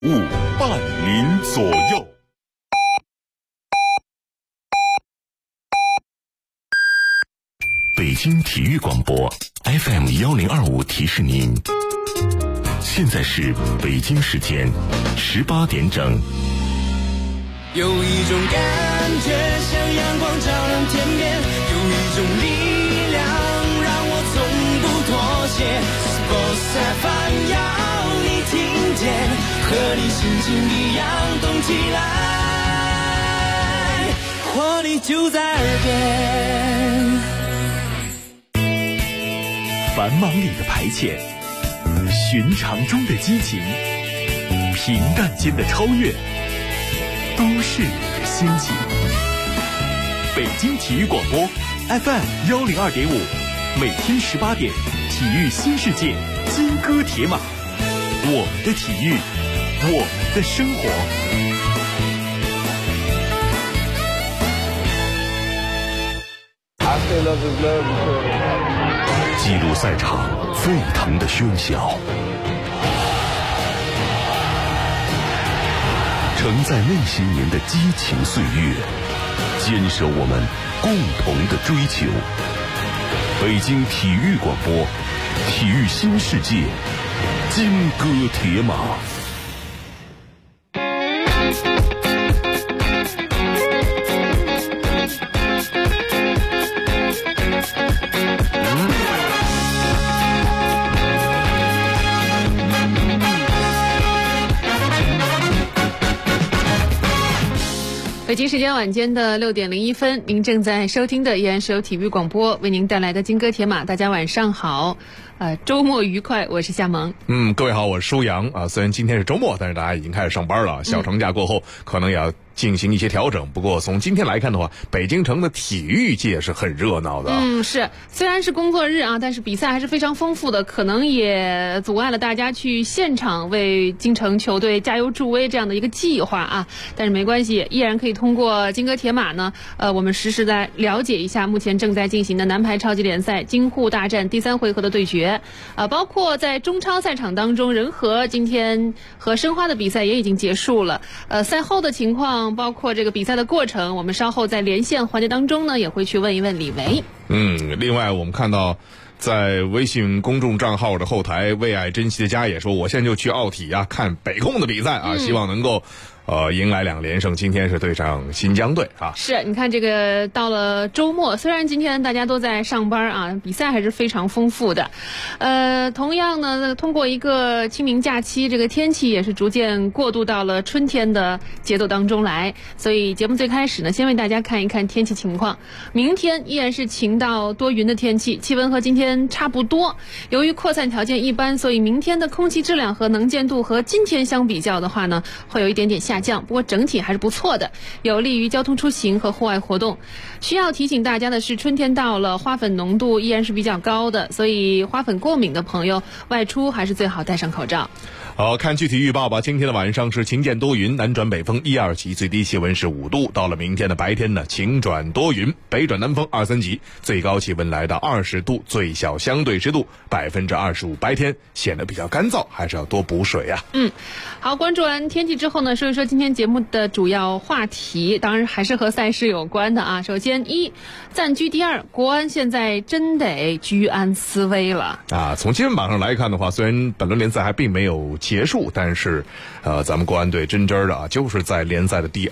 伴您左右。北京体育广播 FM1025提示您，现在是北京时间18点整。 有一种感觉像阳光照亮天边，有一种力量让我从不妥协。Sports FM 要你听见，和你心情一样动起来，活力就在耳边。 繁忙里的排遣，寻常中的激情，平淡间的超越，都是你的心情。北京体育广播 FM102.5，每天18点，体育新世界，金戈铁马，我们的体育，我们的生活。 记录赛场沸腾的喧嚣，承载内心您的激情岁月，坚守我们共同的追求。北京体育广播，体育新世界，金戈铁马。 北京时间晚间的6点01分，您正在收听的依然是由体育广播为您带来的金戈铁马。大家晚上好，周末愉快，我是夏萌。 各位好，我是舒阳啊。虽然今天是周末，但是大家已经开始上班了。小长假过后，可能也要进行一些调整。不过从今天来看的话，北京城的体育界是很热闹的。 是，虽然是工作日啊，但是比赛还是非常丰富的，可能也阻碍了大家去现场为京城球队加油助威这样的一个计划啊。但是没关系，依然可以通过金戈铁马呢，我们实时在了解一下目前正在进行的男排超级联赛京沪大战第3回合的对决。包括在中超赛场当中，人和今天和申花的比赛也已经结束了。赛后的情况，包括这个比赛的过程，我们稍后在连线环节当中呢，也会去问一问李维。 另外我们看到在微信公众账号的后台，为爱珍惜的家也说，我现在就去奥体啊看北控的比赛啊，希望能够迎来2连胜。今天是对上新疆队啊。 是，你看这个到了周末，虽然今天大家都在上班啊，比赛还是非常丰富的。同样呢，通过一个清明假期，这个天气也是逐渐过渡到了春天的节奏当中来。所以节目最开始呢，先为大家看一看天气情况。明天依然是晴到多云的天气，气温和今天差不多。由于扩散条件一般，所以明天的空气质量和能见度和今天相比较的话呢，会有一点点下降，不过整体还是不错的，有利于交通出行和户外活动。需要提醒大家的是，春天到了，花粉浓度依然是比较高的，所以花粉过敏的朋友外出还是最好戴上口罩。 好，看具体预报吧。今天的晚上是晴间多云，南转北风1、2级，最低气温是5度。到了明天的白天呢，晴转多云，北转南风2、3级，最高气温来到20度，最小相对湿度25%。白天显得比较干燥，还是要多补水啊。 好，关注完天气之后呢，说一说今天节目的主要话题，当然还是和赛事有关的啊。首先暂居第2，国安现在真得居安思危了啊。从新闻榜上来看的话，虽然本轮联赛还并没有结束，但是咱们国安队真真的啊，就是在联赛的第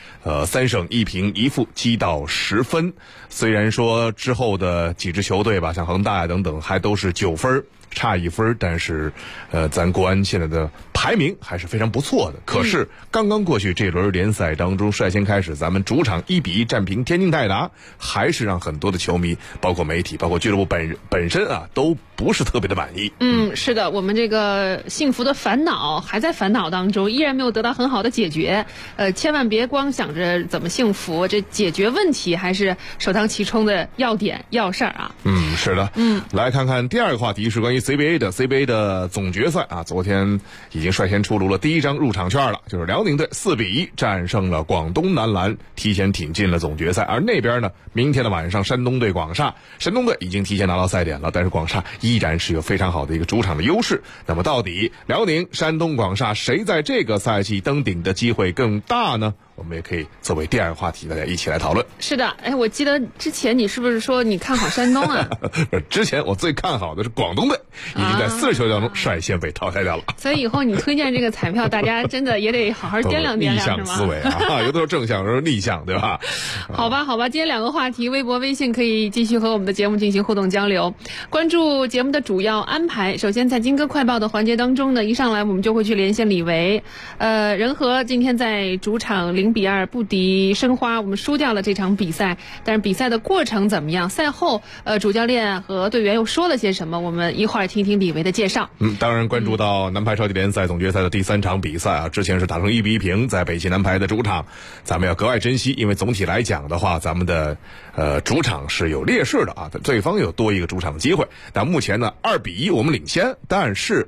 2，3胜1平1负，积到10分。虽然说之后的几支球队吧，像恒大呀等等，还都是9分。差1分，但是咱国安现在的排名还是非常不错的。可是刚刚过去这轮联赛当中，率先开始咱们主场1-1战平天津泰达，还是让很多的球迷，包括媒体，包括俱乐部本身啊，都不是特别的满意。 是的，我们这个幸福的烦恼还在烦恼当中，依然没有得到很好的解决。千万别光想着怎么幸福，这解决问题还是首当其冲的要点要事儿啊。 是的。来看看第2个话题，是关于 CBA 的总决赛啊，昨天已经率先出炉了第一张入场券了，就是辽宁队4-1战胜了广东男篮，提前挺进了总决赛。而那边呢，明天的晚上山东队广厦，山东队已经提前拿到赛点了，但是广厦依然是有非常好的一个主场的优势。那么到底辽宁、山东、广厦谁在这个赛季登顶的机会更大呢？我们也可以作为第二个话题，大家一起来讨论。 是的，我记得之前你是不是说你看好山东啊？ 之前我最看好的是广东队，已经在40球当中率先被淘汰掉了。 所以以后你推荐这个彩票，大家真的也得好好掂量掂量，是吗？ 逆向思维啊，有的时候正向，有的时候逆向，对吧？ 好吧，今天2个话题，微博、微信可以继续和我们的节目进行互动交流，关注节目的主要安排。首先在金歌快报的环节当中呢，一上来我们就会去连线李维。人和今天在主场0-2不敌申花，我们输掉了这场比赛，但是比赛的过程怎么样？赛后主教练和队员又说了些什么？我们一会儿听听李维的介绍。 当然关注到男排超级联赛总决赛的第3场比赛啊，之前是打成1-1平，在北京男排的主场，咱们要格外珍惜，因为总体来讲的话，咱们的主场是有劣势的啊，对方有多一个主场的机会。但目前呢2-1我们领先，但是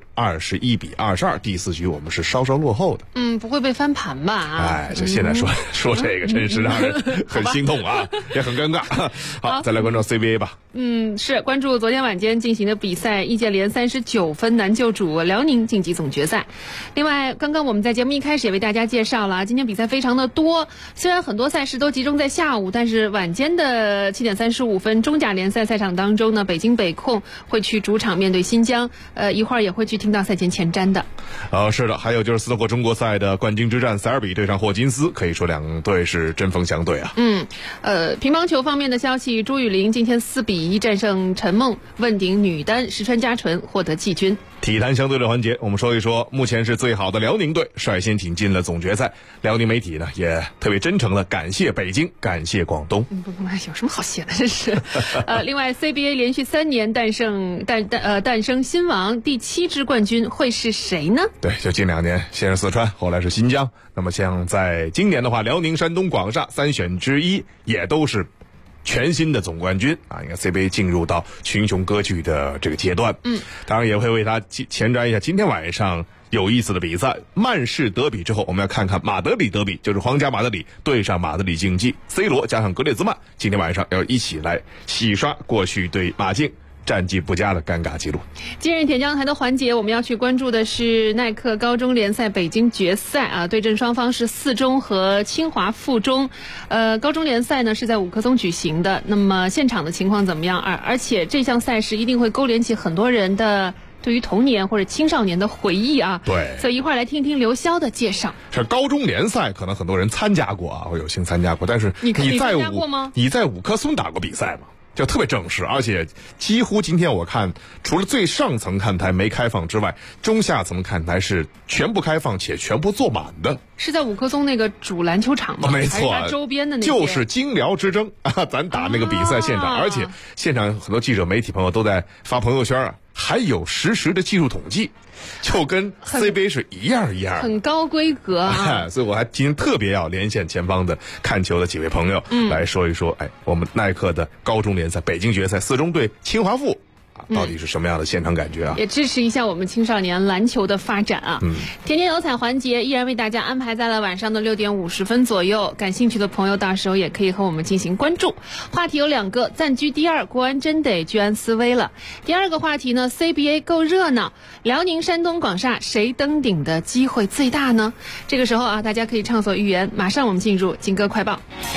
21-22第4局我们是稍稍落后的。 不会被翻盘吧？ 这现在说这个真是让人很心痛啊，也很尴尬。好，再来关注 CBA 吧。 是关注昨天晚间进行的比赛，易建联39分难救主辽宁晋级总决赛。另外，刚刚我们在节目一开始也为大家介绍了，今天比赛非常的多，虽然很多赛事都集中在下午，但是晚间的7点35分中甲联赛赛场当中呢，北京北控会去主场面对新疆，一会儿也会去听到赛前前瞻的。 是的，还有就是斯诺克中国赛的冠军之战，塞尔比对上霍金斯，可以说两队是针锋相对啊。 乒乓球方面的消息，朱雨玲今天4-1战胜陈梦，问鼎女单，石川佳纯获得季军。 体坛相对的环节，我们说一说目前是最好的辽宁队率先挺进了总决赛。辽宁媒体呢也特别真诚的感谢北京，感谢广东。 有什么好写的，真是。另外 CBA 连续3年诞生新王，第7支冠军会是谁呢？对， 就近2年，先是四川，后来是新疆。那么像在今年的话，辽宁、山东、广厦3选之一也都是全新的总冠军啊！你看 CBA 进入到群雄割据的这个阶段，当然也会为他前瞻一下今天晚上有意思的比赛，曼市德比之后，我们要看看马德里德比，就是皇家马德里对上马德里竞技 ，C 罗加上格列兹曼，今天晚上要一起来洗刷过去对马竞战绩不佳的尴尬记录。 今日铁将台的环节，我们要去关注的是耐克高中联赛北京决赛啊，对阵双方是4中和清华附中。高中联赛呢是在5棵松举行的，那么现场的情况怎么样？而且这项赛事一定会勾连起很多人的对于童年或者青少年的回忆啊。 对， 所以一会儿来听听刘潇的介绍。 这高中联赛可能很多人参加过啊，我有幸参加过，但是你参加过吗？ 你在5棵松打过比赛吗？就特别正式，而且几乎今天我看，除了最上层看台没开放之外，中下层看台是全部开放且全部坐满的。 是在5棵松那个主篮球场吗？ 没错， 还是它周边的那些？ 就是京辽之争啊！咱打那个比赛现场，而且现场很多记者媒体朋友都在发朋友圈啊，还有实时的技术统计，就跟 CBA 是一样， 很高规格啊！ 所以我还今天特别要连线前方的看球的几位朋友，来说一说，我们耐克的高中联赛北京决赛4中对清华附。到底是什么样的现场感觉啊？ 也支持一下我们青少年篮球的发展啊！天天有彩环节依然为大家安排在了晚上的6点50分左右，感兴趣的朋友到时候也可以和我们进行关注。话题有2个，暂居第2，国安真得居安思危了。第2个话题呢 ，CBA 够热闹，辽宁、山东、广厦谁登顶的机会最大呢？这个时候啊，大家可以畅所欲言。马上我们进入金歌快报。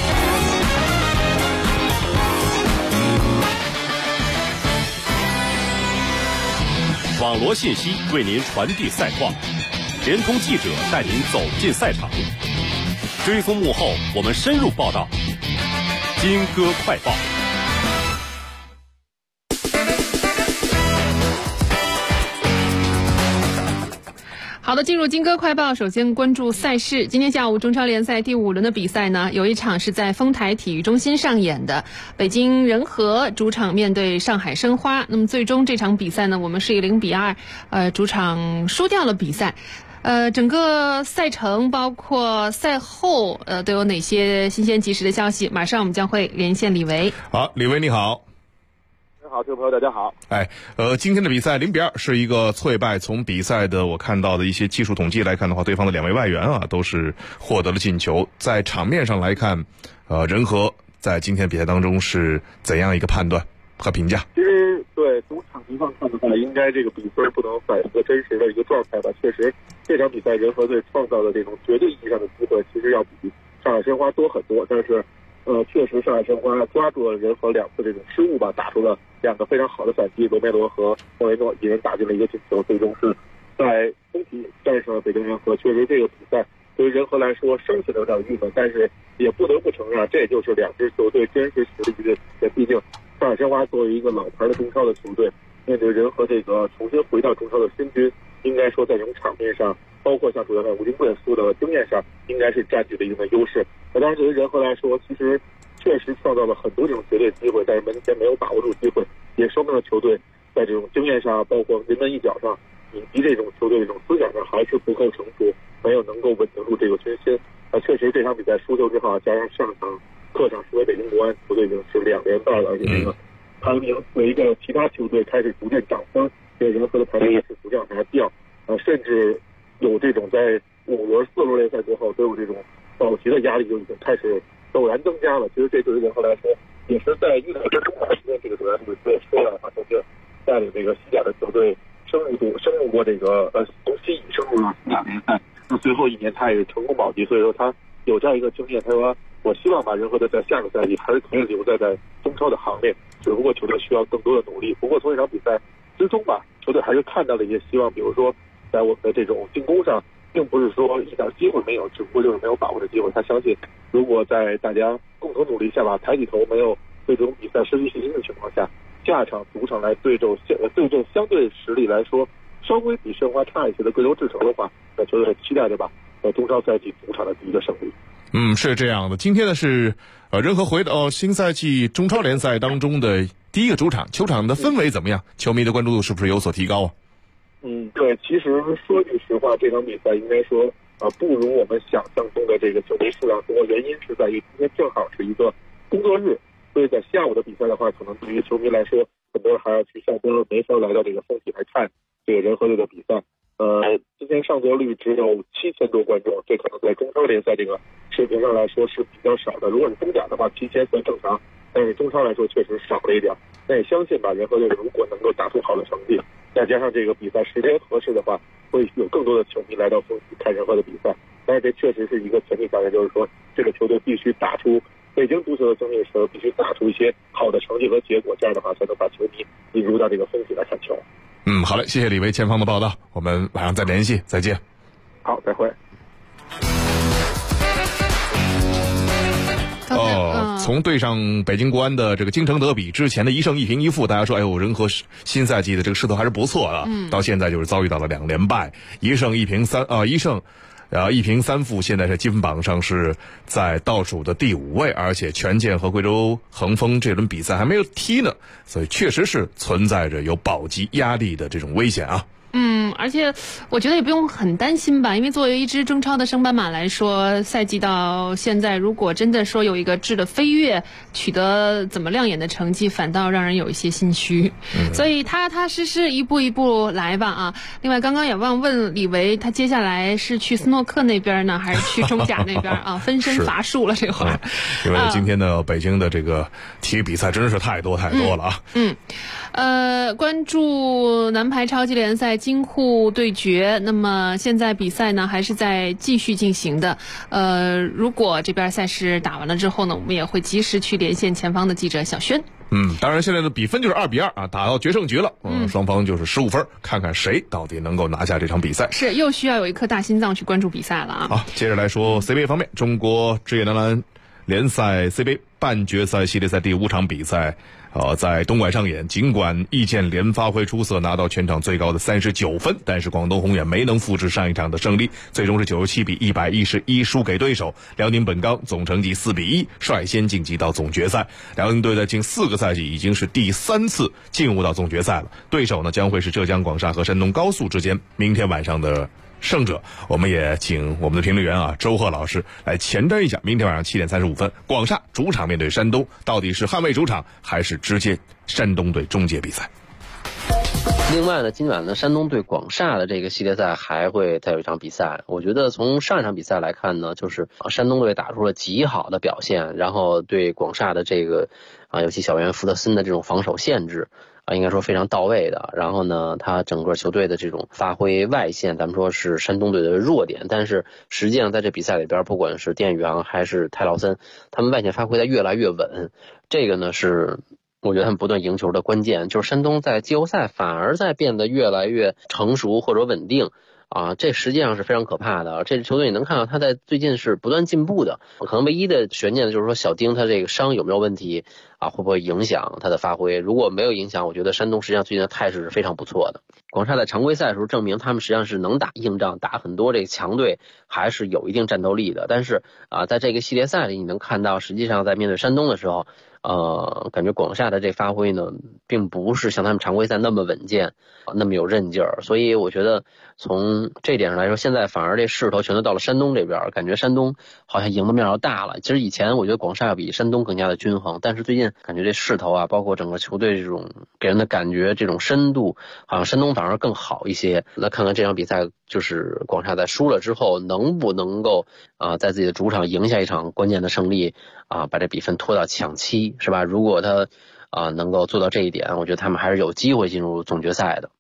网罗信息为您传递赛况，联通记者带您走进赛场，追踪幕后，我们深入报道。金歌快报。 好的，进入金歌快报，首先关注赛事。今天下午中超联赛第5轮的比赛呢，有一场是在丰台体育中心上演的，北京人和主场面对上海申花。那么最终这场比赛呢，我们是以0-2，主场输掉了比赛。整个赛程包括赛后都有哪些新鲜及时的消息？马上我们将会连线李维。 好，李维你好。 好，这位朋友大家好。 今天的比赛0-2是一个脆败。从比赛的我看到的一些技术统计来看的话，对方的2位外援啊都是获得了进球。在场面上来看，人和在今天比赛当中是怎样一个判断和评价？ 其实对从场面上看的话，应该这个比分不能反映一个真实的一个状态吧。确实这场比赛人和队创造的这种绝对意义上的机会，其实要比上海申花多很多。但是确实上海申花抓住了人和2次这种失误吧，打出了2个非常好的反击，罗梅罗和莫雷诺一人打进了一个进球，最终是在分体战胜了北京人和。确实这个比赛对于人和来说生起了有点郁闷，但是也不得不承认，这就是2支球队真实实力的体现。毕竟上海申花作为一个老牌的中超的球队，面对人和这个重新回到中超的新军，应该说在这种场面上，包括像主教练吴金贵说的经验上，应该是占据了一定的优势。当然对于人和来说，其实确实创造了很多这种绝对机会，但是门前没有把握住机会，也说明了球队在这种经验上，包括临门一脚上，以及这种球队这种思想上还是不够成熟，没有能够稳定住这个军心。确实这场比赛输球之后，加上上场客场输给北京国安，球队已经是2连败了，而且这个排名随着其他球队开始逐渐涨分，这个人和的排名也是逐渐往下掉，甚至有这种在5轮4轮联赛之后都有这种保级的压力就已经开始陡然增加了。其实这对于人和来说，也是在遇到这中国队这个主教练队说了他曾经带领这个西甲的球队深入过这个从西乙深入了西甲联赛，那最后1年他也成功保级，所以说他有这样一个经验。他说我希望把人和队在下个赛季还是可以留在中超的行列，只不过球队需要更多的努力。不过从这场比赛之中吧，球队还是看到了一些希望，比如说在我们的这种进攻上，并不是说一点机会没有，只不过就是没有把握的机会。他相信如果在大家共同努力下吧，抬起头，没有对这种比赛失去信心的情况下，下场主场来对阵相对实力来说稍微比申花差一些的贵州智诚的话，那球队期待着吧，在中超赛季主场的第一个胜利。 是这样的。今天呢是人和回到新赛季中超联赛当中的第一个主场，球场的氛围怎么样？球迷的关注度是不是有所提高啊？ 对，其实说句实话，这场比赛应该说不如我们想象中的这个球迷数量多，原因是在于今天正好是一个工作日，所以在下午的比赛的话，可能对于球迷来说，很多人还要去下班，没法来到这个风体来看这个人和队的比赛。今天上座率只有7000多观众，这可能在中超联赛这个水平上来说是比较少的。如果是中甲的话，7000算正常，但是中超来说确实少了一点。那也相信吧，人和队如果能够打出好的成绩，再加上这个比赛时间合适的话，会有更多的球迷来到风体看人和的比赛。但是这确实是一个前提条件，就是说这个球队必须打出北京足球的经历时候，必须打出一些好的成绩和结果，这样的话才能把球迷引入到这个风体来看球。 好嘞，谢谢李维前方的报道，我们晚上再联系，再见。 好，再会。 从对上北京国安的这个京城德比之前的1胜1平1负，大家说人和新赛季的这个势头还是不错的，到现在就是遭遇到了2连败，1胜1平3负，现在在积分榜上是在倒数的第5位，而且权健和贵州恒丰这轮比赛还没有踢呢，所以确实是存在着有保级压力的这种危险啊。 而且我觉得也不用很担心吧，因为作为一支中超的升班马来说，赛季到现在如果真的说有一个质的飞跃，取得怎么亮眼的成绩，反倒让人有一些心虚。所以踏踏实实一步一步来吧啊。另外刚刚也忘问李维，他接下来是去斯诺克那边呢，还是去中甲那边啊？分身乏术了这会儿。 因为今天呢，北京的这个体育比赛真是太多了啊。 关注男排超级联赛京沪对决，那么现在比赛呢还是在继续进行的。如果这边赛事打完了之后呢，我们也会及时去连线前方的记者小轩。 当然现在的比分就是2-2啊，打到决胜局了。双方就是15分，看看谁到底能够拿下这场比赛。 是，又需要有一颗大心脏去关注比赛了啊。 好，接着来说 CBA 方面，中国职业男篮联赛 CBA 半决赛系列赛第5场比赛。在东莞上演，尽管易建联发挥出色，拿到全场最高的39分，但是广东宏远没能复制上一场的胜利，最终是97比111输给对手。辽宁本钢总成绩4比1率先晋级到总决赛。辽宁队在近4个赛季已经是第3次进入到总决赛了，对手呢将会是浙江广厦和山东高速之间明天晚上的胜者。我们也请我们的评论员啊周贺老师来前瞻一下明天晚上7点35分广厦主场面对山东，到底是捍卫主场还是直接山东队终结比赛。 另外呢，今晚呢，山东对广厦的这个系列赛还会再有一场比赛。我觉得从上一场比赛来看呢，就是山东队打出了极好的表现，然后对广厦的这个尤其小员福德森的这种防守限制应该说非常到位的。然后呢，他整个球队的这种发挥外线，咱们说是山东队的弱点，但是实际上在这比赛里边，不管是电宇航还是泰劳森，他们外线发挥的越来越稳。这个呢是我觉得他们不断赢球的关键，就是山东在季后赛反而在变得越来越成熟或者稳定这实际上是非常可怕的。这支球队你能看到他在最近是不断进步的，可能唯一的悬念就是说小丁他这个伤有没有问题会不会影响他的发挥。如果没有影响，我觉得山东实际上最近的态势是非常不错的。广厦在常规赛的时候证明他们实际上是能打硬仗，打很多这个强队还是有一定战斗力的。但是在这个系列赛里你能看到，实际上在面对山东的时候感觉广厦的这发挥呢，并不是像他们常规赛那么稳健，那么有韧劲儿。所以我觉得从这点上来说，现在反而这势头全都到了山东这边，感觉山东好像赢的面要大了。其实以前我觉得广厦要比山东更加的均衡，但是最近感觉这势头包括整个球队这种给人的感觉，这种深度，好像山东反而更好一些。那看看这场比赛，就是广厦在输了之后，能不能够在自己的主场赢下一场关键的胜利把这比分拖到抢七，是吧？如果他能够做到这一点，我觉得他们还是有机会进入总决赛的。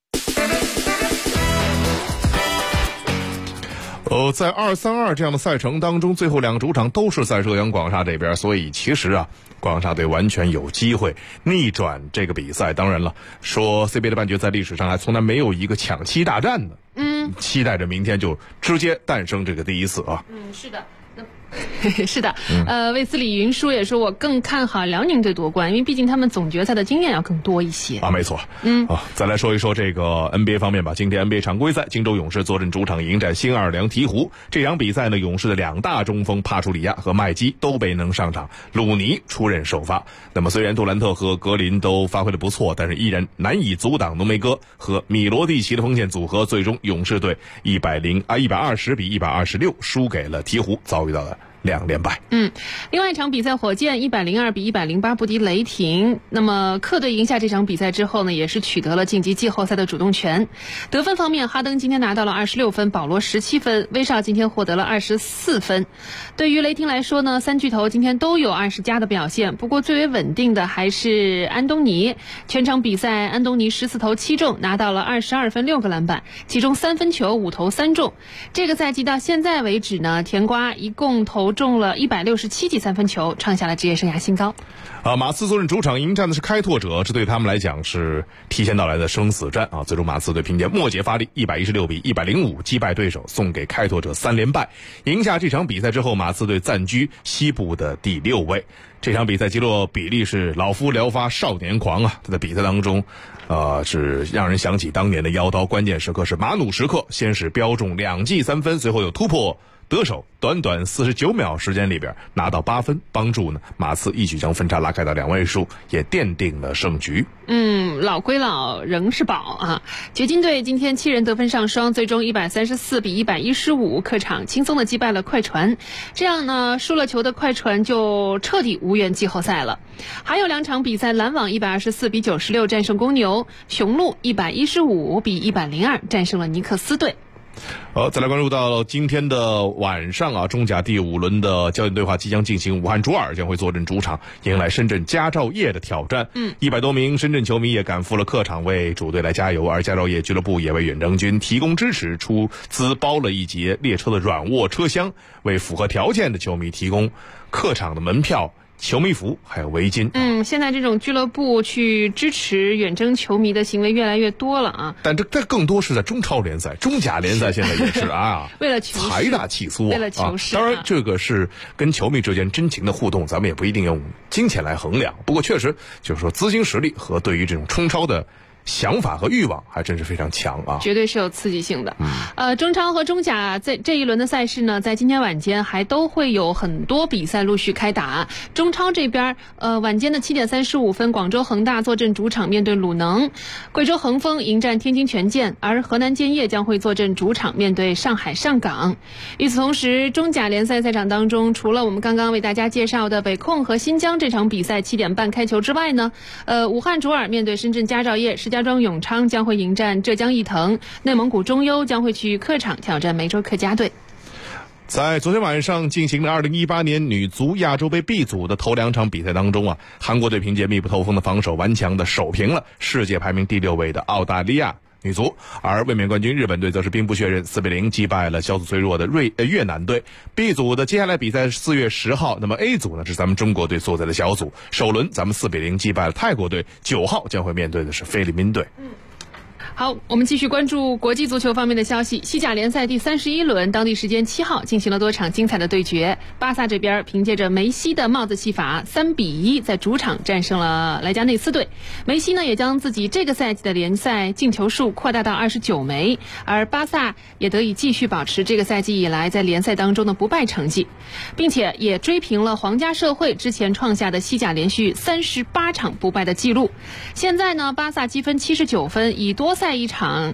在2-3-2这样的赛程当中，最后2个主场都是在浙江广厦这边，所以其实广厦队完全有机会逆转这个比赛。当然了，说 CBA 的半决赛历史上还从来没有一个抢七大战呢。期待着明天就直接诞生这个第一次是的。是的，卫斯理云舒也说，我更看好辽宁队夺冠，因为毕竟他们总决赛的经验要更多一些没错。再来说一说这个 NBA 方面吧。今天 NBA 常规赛，金州勇士坐镇主场迎战新奥尔良鹈鹕。这场比赛呢，勇士的2大中锋帕楚里亚和麦基都没能上场，鲁尼出任首发。那么虽然杜兰特和格林都发挥得不错，但是依然难以阻挡浓眉哥和米罗蒂奇的锋线组合。最终勇士队120比126输给了鹈鹕，遭遇到了2连败。 另外一场比赛，火箭102比108不敌雷霆。那么客队赢下这场比赛之后呢，也是取得了晋级季后赛的主动权。得分方面，哈登今天拿到了26分，保罗17分，威少今天获得了24分。对于雷霆来说呢，3巨头今天都有20加的表现，不过最为稳定的还是安东尼。全场比赛，安东尼14投7中，拿到了22分6个篮板，其中3分球5投3中。这个赛季到现在为止呢，甜瓜一共投中了167记3分球，创下了职业生涯新高。 马刺坐镇主场迎战的是开拓者，这对他们来讲是提前到来的生死战最终马刺队凭借末节发力116比105击败对手，送给开拓者3连败。赢下这场比赛之后，马刺队暂居西部的第6位。这场比赛吉洛比利是老夫聊发少年狂他在比赛当中是让人想起当年的妖刀，关键时刻是马努时刻，先是标中2记3分，随后有突破得手，短短49秒时间里边拿到8分，帮助呢马刺一举将分差拉开到2位数，也奠定了胜局。 老归老，仍是宝掘金队今天7人得分上双，最终134比115客场轻松的击败了快船，这样呢输了球的快船就彻底无缘季后赛了。还有2场比赛，篮网124比96战胜公牛，雄鹿115比102战胜了尼克斯队。 再来关注到今天的晚上中甲第5轮的焦点对话即将进行，武汉卓尔将会坐镇主场迎来深圳佳兆业的挑战。100多名深圳球迷也赶赴了客场为主队来加油，而佳兆业俱乐部也为远征军提供支持，出资包了一节列车的软卧车厢，为符合条件的球迷提供客场的门票、球迷服还有围巾。 现在这种俱乐部去支持远征球迷的行为越来越多了但这更多是在中超联赛、中甲联赛，现在也是为了求财大气粗为了求势当然这个是跟球迷之间真情的互动，咱们也不一定用金钱来衡量。不过确实就是说资金实力和对于这种冲超的想法和欲望还真是非常强啊， 绝对是有刺激性的。中超和中甲在这一轮的赛事呢，在今天晚间还都会有很多比赛陆续开打。中超这边，晚间的7点35分，广州恒大坐镇主场面对鲁能，贵州恒丰迎战天津权健，而河南建业将会坐镇主场面对上海上港。与此同时，中甲联赛赛场当中，除了我们刚刚为大家介绍的北控和新疆这场比赛7点半开球之外呢，武汉卓尔面对深圳佳兆业，石家庄永昌将会迎战浙江毅腾，内蒙古中优将会去客场挑战梅州客家队。 在昨天晚上进行的2018年女足亚洲杯 B 组的头2场比赛当中啊，韩国队凭借密不透风的防守顽强的守平了世界排名第6位的澳大利亚女足，而卫冕冠军日本队则是兵不血刃4比0击败了小组最弱的越南队。 B 组的接下来比赛是4月10号，那么 A 组呢是咱们中国队所在的小组，首轮咱们4比0击败了泰国队，9号将会面对的是菲律宾队。 好，我们继续关注国际足球方面的消息。西甲联赛第31轮，当地时间7号进行了多场精彩的对决。巴萨这边凭借着梅西的帽子戏法，3比1在主场战胜了莱加内斯队。梅西呢也将自己这个赛季的联赛进球数扩大到29枚，而巴萨也得以继续保持这个赛季以来在联赛当中的不败成绩，并且也追平了皇家社会之前创下的西甲连续38场不败的记录。现在呢，巴萨积分79分，以多赛一场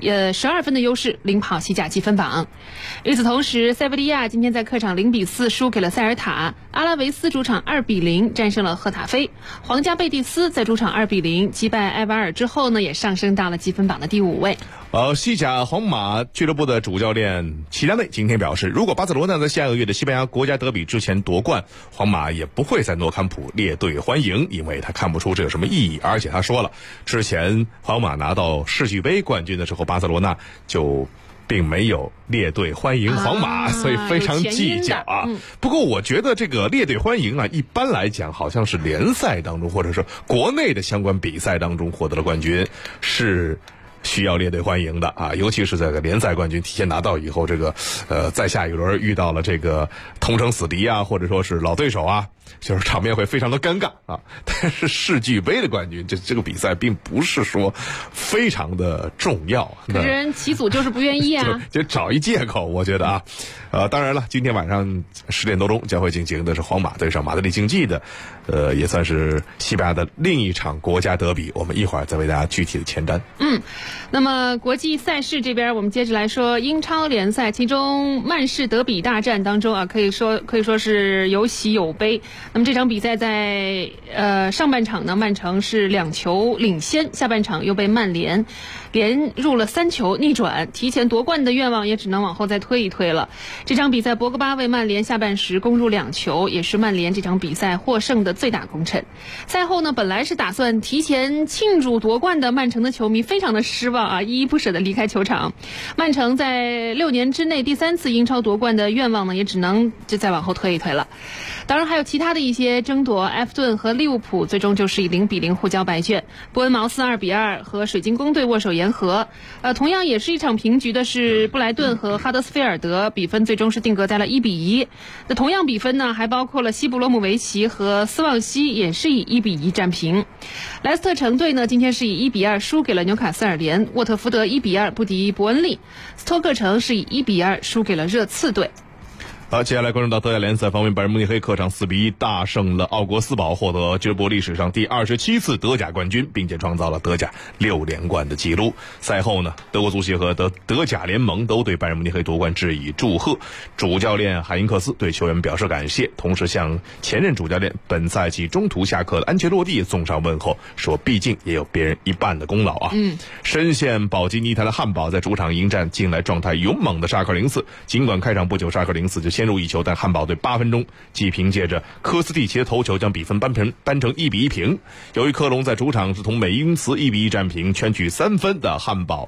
12分的优势领跑西甲积分榜。与此同时，塞维利亚今天在客场0比4输给了塞尔塔，阿拉维斯主场2比0战胜了赫塔菲，皇家贝蒂斯在主场2比0击败埃瓦尔之后呢，也上升到了积分榜的第5位。 西甲皇马俱乐部的主教练齐达内今天表示，如果巴塞罗那在下个月的西班牙国家德比之前夺冠，皇马也不会在诺坎普列队欢迎，因为他看不出这有什么意义。而且他说了，之前皇马拿到世俱杯冠军的时候，巴塞罗那就并没有列队欢迎皇马，所以非常计较啊。不过我觉得这个列队欢迎啊，一般来讲好像是联赛当中或者是国内的相关比赛当中获得了冠军是需要列队欢迎的啊，尤其是在联赛冠军提前拿到以后，这个在下一轮遇到了这个同城死敌啊，或者说是老对手啊，就是场面会非常的尴尬啊。但是世俱杯的冠军，这个比赛并不是说非常的重要。 可是人齐祖就是不愿意啊， 就找一借口，我觉得啊。当然了，今天晚上10点多钟将会进行的是皇马对上马德里竞技的，也算是西班牙的另一场国家德比。我们一会儿再为大家具体的前瞻。 那么国际赛事这边，我们接着来说英超联赛，其中曼市德比大战当中啊，可以说是有喜有悲。那么这场比赛在上半场呢，曼城是2球领先，下半场又被曼联连入了3球逆转，提前夺冠的愿望也只能往后再推一推了。这场比赛博格巴为曼联下半时攻入2球，也是曼联这场比赛获胜的最大功臣。赛后呢，本来是打算提前庆祝夺冠的曼城的球迷非常的失望啊，依依不舍的离开球场。曼城在6年之内第3次英超夺冠的愿望呢，也只能就再往后推一推了。当然还有其他的一些争夺，埃弗顿和利物浦最终就是以0比0互交白卷，伯恩茅斯2比2和水晶宫队握手言和。同样也是一场平局的是布莱顿和哈德斯菲尔德，比分最终是定格在了1比1。那同样比分呢，还包括了西布罗姆维奇和斯旺西，也是以1比1战平。莱斯特城队呢，今天是以1比2输给了纽卡斯尔联，沃特福德1比2不敌伯恩利，斯托克城是以1比2输给了热刺队。 好，接下来关注到德甲联赛方面，拜仁慕尼黑客场4比1大胜了奥国斯堡，获得俱乐部历史上第27次德甲冠军，并且创造了德甲6连冠的纪录。赛后呢，德国足协和德甲联盟都对拜仁慕尼黑夺冠致以祝贺。主教练海因克斯对球员表示感谢，同时向前任主教练本赛季中途下课的安切洛蒂送上问候，说毕竟也有别人一半的功劳啊。深陷保级泥潭的汉堡在主场迎战近来状态勇猛的沙克04，尽管开场不久沙克04就先入一球，但汉堡队8分钟即凭借着科斯蒂奇的头球将比分扳成1比1平。由于科隆在主场是同美因茨1比1战平，全取3分的汉堡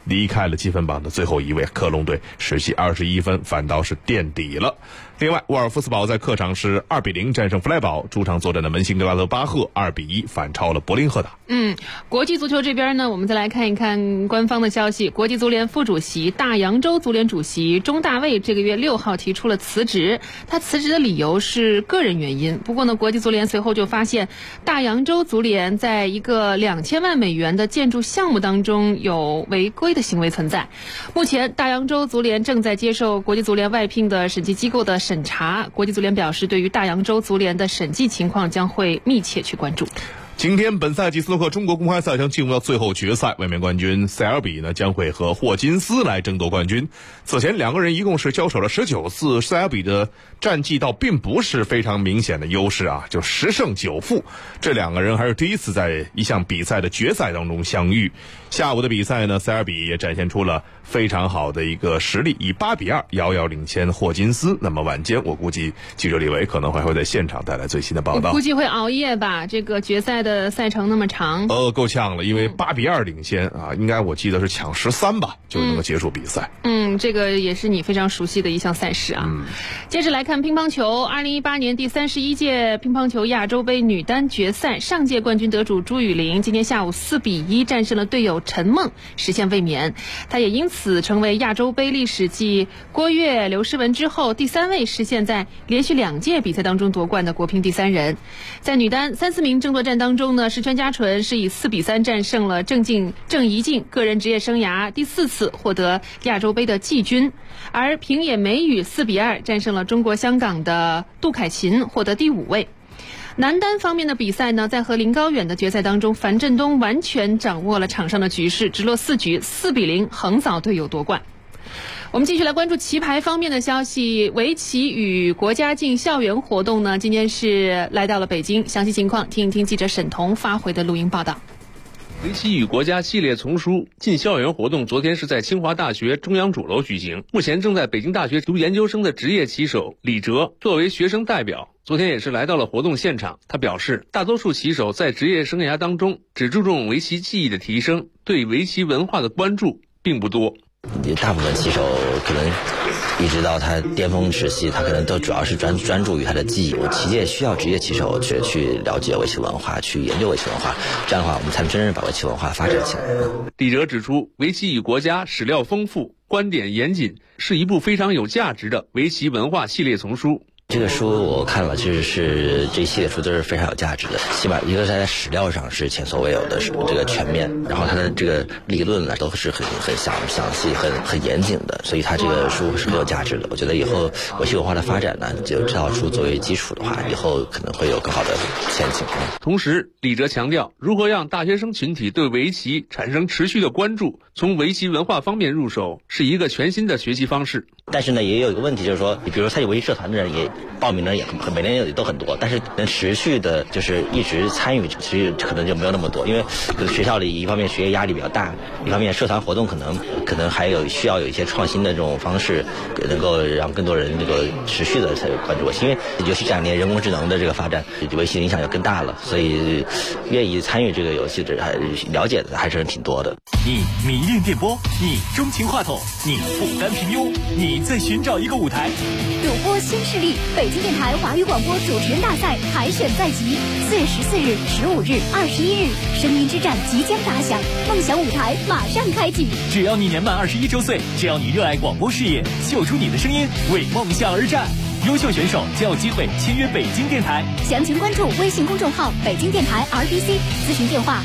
离开了积分榜的最后一位，科隆队实际21分，反倒是垫底了。另外，沃尔夫斯堡在客场是2-0战胜弗莱堡，主场作战的门兴格拉德巴赫2-1反超了柏林赫塔。 国际足球这边呢，我们再来看一看官方的消息。国际足联副主席、大洋洲足联主席钟大卫这个月6号提出了辞职，他辞职的理由是个人原因。不过呢，国际足联随后就发现，大洋洲足联在一个2000万美元的建筑项目当中有违规的行为存在。目前，大洋洲足联正在接受国际足联外聘的审计机构的审查。国际足联表示，对于大洋洲足联的审计情况将会密切去关注。 今天本赛季斯诺克中国公开赛将进入到最后决赛，卫冕冠军塞尔比呢将会和霍金斯来争夺冠军。此前两个人一共是交手了19次，塞尔比的战绩倒并不是非常明显的优势啊，就10胜9负。这两个人还是第一次在一项比赛的决赛当中相遇。下午的比赛呢，塞尔比也展现出了非常好的一个实力，以8-2遥遥领先霍金斯。那么晚间我估计记者李维可能还会在现场带来最新的报道。 我估计会熬夜吧，这个决赛的赛程那么长。 够呛了，因为8-2领先啊，应该我记得是抢13吧，就能够结束比赛。 这个也是你非常熟悉的一项赛事啊。接着来看乒乓球，2018年第31届乒乓球亚洲杯女单决赛，上届冠军得主朱雨玲今天下午4-1战胜了队友陈梦，实现卫冕。她也因此成为亚洲杯历史继郭跃、刘诗雯之后第3位实现在连续2届比赛当中夺冠的国乒第3人。在女单3-4名争夺战当中呢，石川佳纯是以4-3战胜了郑怡静，个人职业生涯第4次获得亚洲杯的季军。而平野美宇4-2战胜了中国香港的杜凯琴，获得第5位。男单方面的比赛呢，在和林高远的决赛当中，樊振东完全掌握了场上的局势，直落4局4-0横扫队友夺冠。我们继续来关注棋牌方面的消息，围棋与国家进校园活动呢，今天是来到了北京，详细情况听一听记者沈彤发回的录音报道。 围棋与国家系列丛书进校园活动昨天是在清华大学中央主楼举行。目前正在北京大学读研究生的职业棋手李哲作为学生代表，昨天也是来到了活动现场。他表示，大多数棋手在职业生涯当中只注重围棋技艺的提升，对围棋文化的关注并不多。 大部分棋手可能一直到他巅峰时期，他可能都主要是专注于他的技艺。棋界需要职业棋手去了解围棋文化，去研究围棋文化，这样的话我们才能真正把围棋文化发展起来。 李哲指出，围棋与国家史料丰富，观点严谨，是一部非常有价值的围棋文化系列丛书。 这个书我看了，就是这一系列书都是非常有价值的，起码一个在史料上是前所未有的这个全面，然后它的这个理论呢都是很详细、很严谨的，所以它这个书是很有价值的。我觉得以后围棋文化的发展呢，就这套书作为基础的话，以后可能会有更好的前景。 同时，李哲强调，如何让大学生群体对围棋产生持续的关注，从围棋文化方面入手，是一个全新的学习方式。 但是呢，也有一个问题，就是说，比如说参与围棋社团的人也报名的人也每年也都很多，但是能持续的就是一直参与，其实可能就没有那么多，因为可能学校里一方面学业压力比较大，一方面社团活动可能还需要有一些创新的这种方式，能够让更多人这个持续的关注围棋，因为尤其这2年人工智能的这个发展，对围棋影响就更大了，所以愿意参与这个游戏的了解的还是挺多的。 你迷恋电波，你钟情话筒，你不甘平庸，你在寻找一个舞台。 主播新势力，北京电台华语广播主持人大赛海选在即，4月14日、15日、21日，声音之战即将打响，梦想舞台马上开启。 只要你年满21周岁，只要你热爱广播事业，秀出你的声音，为梦想而战。优秀选手将有机会签约北京电台。 详情关注微信公众号北京电台 RBC， 咨询电话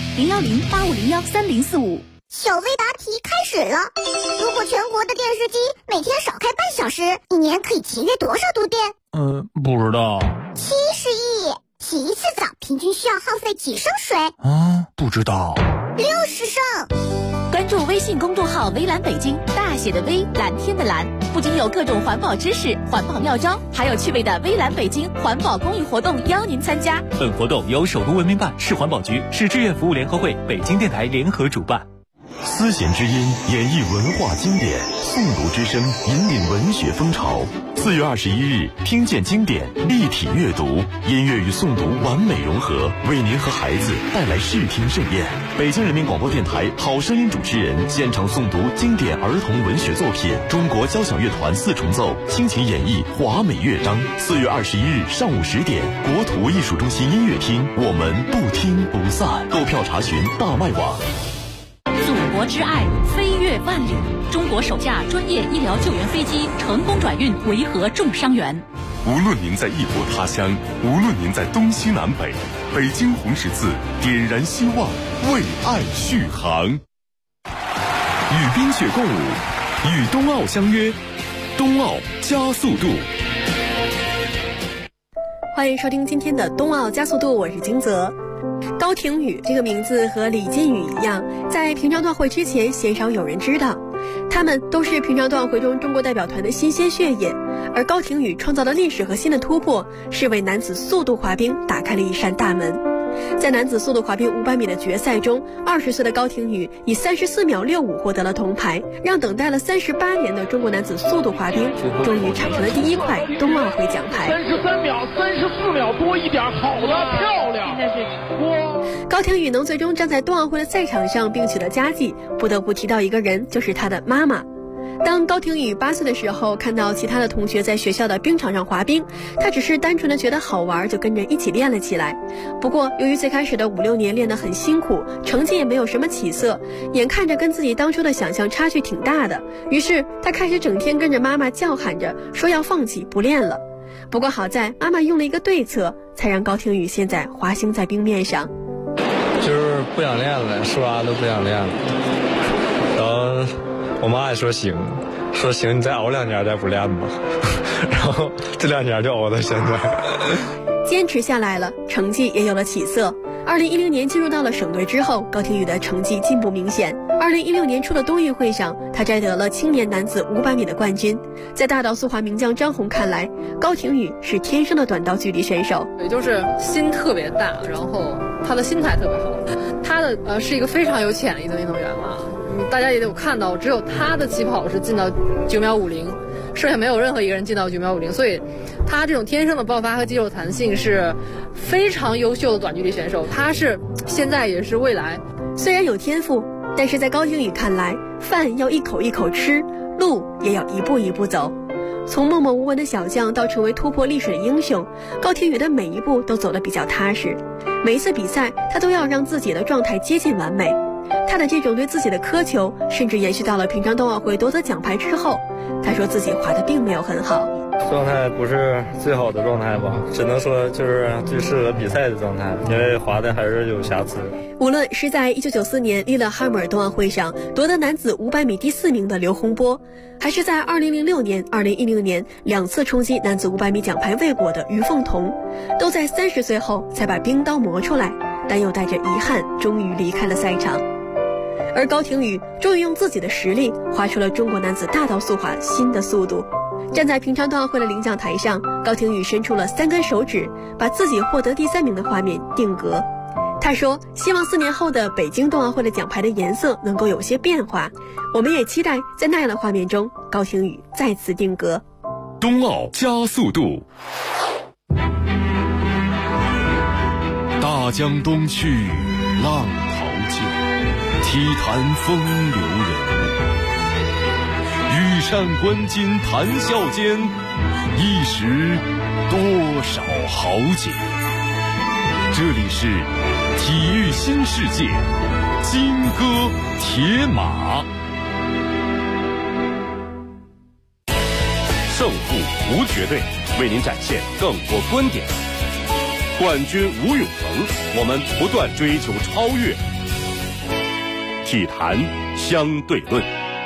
010-8501-3045。 小微答题开始了。如果全国的电视机每天少开半小时，一年可以节约多少度电？ 不知道。 70亿。洗一次澡平均需要耗费几升水？ 不知道。 60升。 关注微信公众号微蓝北京，大写的微，蓝天的蓝，不仅有各种环保知识、环保妙招，还有趣味的微蓝北京环保公益活动邀您参加。 本活动由首都文明办、市环保局、市志愿服务联合会、北京电台联合主办。 丝弦之音演绎文化经典，诵读之声引领文学风潮。 4月21日，听见经典，立体阅读，音乐与诵读完美融合，为您和孩子带来视听盛宴。北京人民广播电台好声音主持人现场诵读经典儿童文学作品，中国交响乐团4重奏倾情演绎华美乐章。4月21日上午10点，国土艺术中心音乐厅，我们不听不散。购票查询大麦网。 祖国之爱，飞越万里。中国首架专业医疗救援飞机成功转运维和重伤员。 无论您在异国他乡，无论您在东西南北，北京红十字点燃希望，为爱续航。与冰雪共舞，与冬奥相约，冬奥加速度。 欢迎收听今天的冬奥加速度，我是金泽。高亭宇这个名字和李金羽一样，在平昌冬奥会之前鲜少有人知道，他们都是平常冬奥会中中国代表团的新鲜血液。而高亭宇创造的历史和新的突破，是为男子速度滑冰打开了一扇大门。在男子速度滑冰500米的决赛中，20岁的高亭宇以34秒65获得了铜牌，让等待了38年的中国男子速度滑冰终于产生了第一块冬奥会奖牌。 33秒、34秒多一点，好了，漂亮！ 高亭宇能最终站在冬奥会的赛场上并取得佳绩，不得不提到一个人，就是他的妈妈。当高亭宇8岁的时候，看到其他的同学在学校的冰场上滑冰，他只是单纯的觉得好玩，就跟着一起练了起来。不过由于最开始的5、6年练得很辛苦，成绩也没有什么起色，眼看着跟自己当初的想象差距挺大的，于是他开始整天跟着妈妈叫喊着说要放弃不练了。不过好在妈妈用了一个对策，才让高亭宇现在滑行在冰面上。 就是不想练了，说啥都不想练了。然后我妈也说行，你再熬2年再不练吧。然后这2年就熬到现在。 坚持下来了，成绩也有了起色。2010年进入到了省队之后，高亭宇的成绩进步明显。2016年初的冬运会上，他摘得了青年男子500米的冠军。在大道速滑名将张红看来，高亭宇是天生的短道距离选手， 也就是心特别大，然后他的心态特别好。他的是一个非常有潜力的运动员嘛。大家也有看到，只有他的起跑是进到9秒50，剩下没有任何一个人进到9秒50，所以他这种天生的爆发和肌肉弹性是非常优秀的短距离选手，他是现在也是未来。 虽然有天赋，但是在高亭宇看来，饭要一口一口吃，路也要一步一步走。从默默无闻的小将到成为突破历史的英雄，高亭宇的每一步都走得比较踏实。每一次比赛，他都要让自己的状态接近完美。他的这种对自己的苛求，甚至延续到了平昌冬奥会夺得奖牌之后。他说自己滑得并没有很好， 状态不是最好的状态吧，只能说就是最适合比赛的状态，因为滑的还是有瑕疵。 无论是在1994年利勒哈姆尔冬奥会上夺得男子500米第4名的刘洪波，还是在2006年、2010年2次冲击男子500米奖牌未果的于凤彤，都在30岁后才把冰刀磨出来，但又带着遗憾终于离开了赛场。而高亭宇终于用自己的实力划出了中国男子大道速滑新的速度。站在平昌冬奥会的领奖台上，高亭宇伸出了3根手指，把自己获得第3名的画面定格。他说希望4年后的北京冬奥会的奖牌的颜色能够有些变化，我们也期待在那样的画面中，高亭宇再次定格。 冬奥加速度。大江东去，浪淘尽，体坛风流人。羽扇纶巾谈笑间，一时多少豪杰。这里是体育新世界，金戈铁马。胜负无绝对，为您展现更多观点。冠军无永恒，我们不断追求超越。体坛相对论。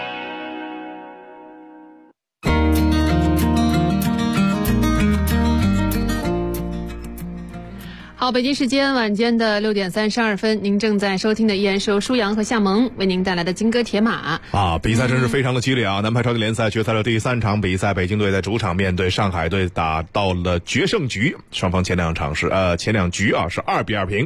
好，北京时间晚间的6点32分，您正在收听的依然是由舒阳和夏萌为您带来的金戈铁马啊，比赛真是非常的激烈啊！男排超级联赛决赛的第3场比赛，北京队在主场面对上海队打到了决胜局，双方前两局啊是2比2平。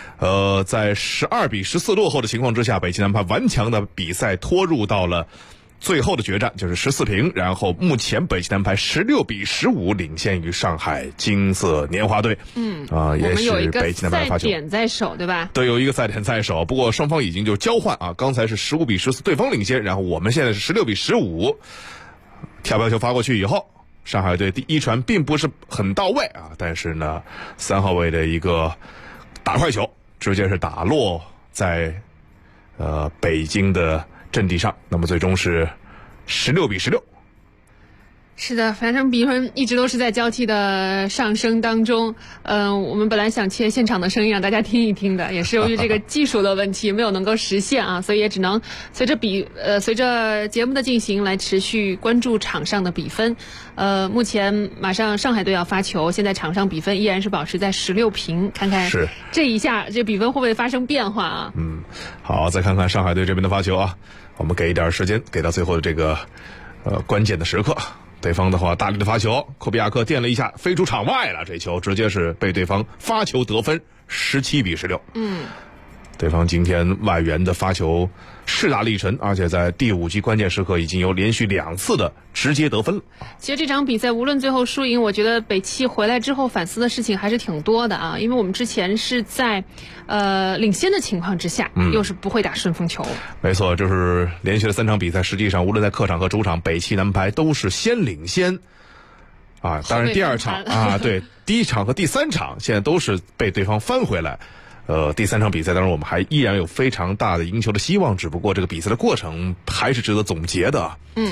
在12比14落后的情况之下，北京男排顽强的比赛拖入到了最后的决战就是14平，然后目前北汽男排16比15领先于上海金色年华队。也是北汽男排发球。 赛点在手，对吧？ 对，有一个赛点在手。不过双方已经就交换啊，刚才是15比14，对方领先，然后我们现在是16比15。跳飘球发过去以后，上海队第一传并不是很到位啊，但是呢，3号位的一个打快球直接是打落在北京的阵地上，那么最终是16比16。 是的，反正比分一直都是在交替的上升当中。我们本来想切现场的声音让大家听一听的，也是由于这个技术的问题没有能够实现啊，所以也只能随着节目的进行来持续关注场上的比分。目前马上上海队要发球，现在场上比分依然是保持在16平，看看这一下这比分会不会发生变化啊？ 好，再看看上海队这边的发球啊，我们给一点时间，给到最后的这个关键的时刻。对方的话大力的发球，库比亚克垫了一下飞出场外了，这球直接是被对方发球得分，17比16。对方今天外援的发球势大力沉，而且在第5局关键时刻已经有连续2次的直接得分了。 其实这场比赛无论最后输赢，我觉得北汽回来之后反思的事情还是挺多的啊，因为我们之前是在领先的情况之下，又是不会打顺风球。 没错，就是连续的3场比赛，实际上无论在客场和主场，北汽男排都是先领先啊。当然第2场啊，对，第1场和第3场现在都是被对方翻回来。第3场比赛当然我们还依然有非常大的赢球的希望，只不过这个比赛的过程还是值得总结的。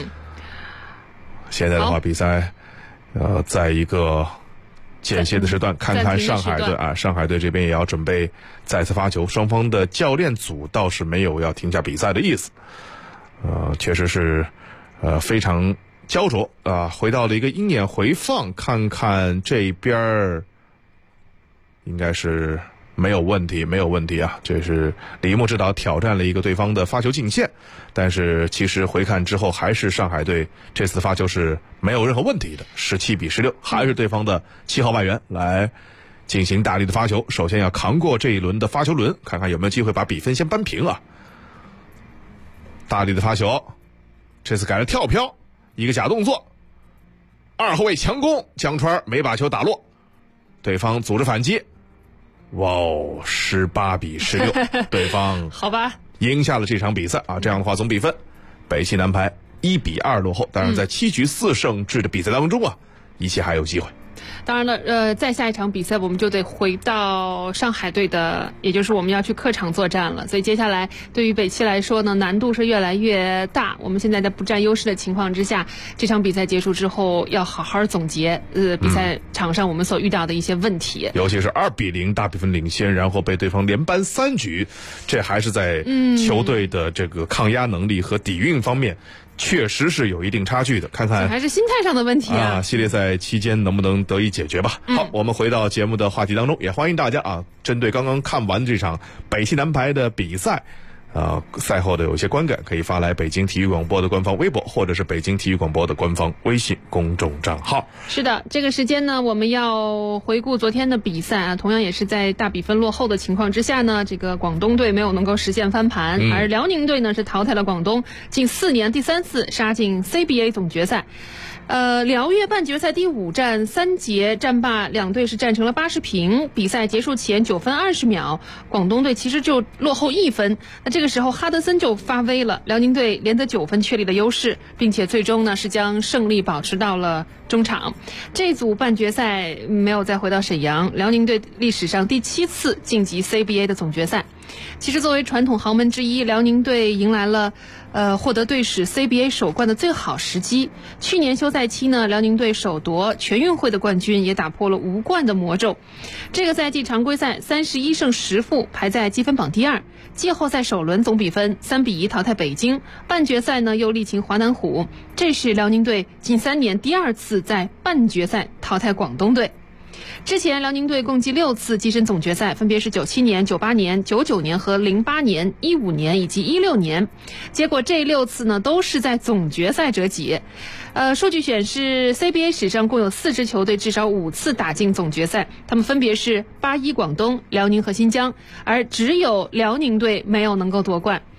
现在的话比赛在一个间歇的时段，看看上海队啊，上海队这边也要准备再次发球，双方的教练组倒是没有要停下比赛的意思。确实是非常焦灼啊。回到了一个鹰眼回放，看看这边应该是没有问题啊！这是李木指导挑战了一个对方的发球进线，但是其实回看之后，还是上海队这次发球是没有任何问题的，17比16，还是对方的7号外援来进行大力的发球。首先要扛过这一轮的发球轮，看看有没有机会把比分先扳平啊！大力的发球，这次改了跳飘，一个假动作，2号位强攻，江川没把球打落，对方组织反击。哇哦，18比16，对方好吧赢下了这场比赛啊！这样的话，总比分，北汽男排1比2落后。当然，在7局4胜制的比赛当中啊，一切还有机会。 当然了，再下一场比赛我们就得回到上海队的，也就是我们要去客场作战了。所以接下来对于北汽来说呢，难度是越来越大。我们现在在不占优势的情况之下，这场比赛结束之后要好好总结比赛场上我们所遇到的一些问题。 尤其是2比0大比分领先，然后被对方连扳3局，这还是在球队的这个抗压能力和底蕴方面确实是有一定差距的，看看还是心态上的问题啊。 系列赛期间能不能得以解决吧。好，我们回到节目的话题当中，也欢迎大家啊，针对刚刚看完这场北汽男排的比赛，赛后的有一些观感可以发来北京体育广播的官方微博，或者是北京体育广播的官方微信公众账号。 是的，这个时间呢，我们要回顾昨天的比赛啊，同样也是在大比分落后的情况之下呢，这个广东队没有能够实现翻盘，而辽宁队呢是淘汰了广东，近4年第3次杀进 CBA 总决赛。辽粤半决赛第5战3节战罢，两队是战成了80平。比赛结束前9分20秒，广东队其实就落后1分。那这个时候哈德森就发威了，辽宁队连得9分确立了优势，并且最终呢是将胜利保持到了中场。这组半决赛没有再回到沈阳，辽宁队历史上第7次晋级 CBA 的总决赛。其实作为传统豪门之一，辽宁队迎来了获得队史 CBA 首冠的最好时机。去年休赛期呢，辽宁队首夺全运会的冠军，也打破了无冠的魔咒。这个赛季常规赛31胜10负，排在积分榜第2。季后赛首轮总比分3比1淘汰北京，半决赛呢又力擒华南虎。这是辽宁队近3年第2次在半决赛淘汰广东队。之前辽宁队共计6次跻身总决赛，分别是97年、98年、99年和08年、15年以及16年。结果这6次呢都是在总决赛折戟。数据显示 CBA 史上共有4支球队至少5次打进总决赛，他们分别是81广东、辽宁和新疆，而只有辽宁队没有能够夺冠。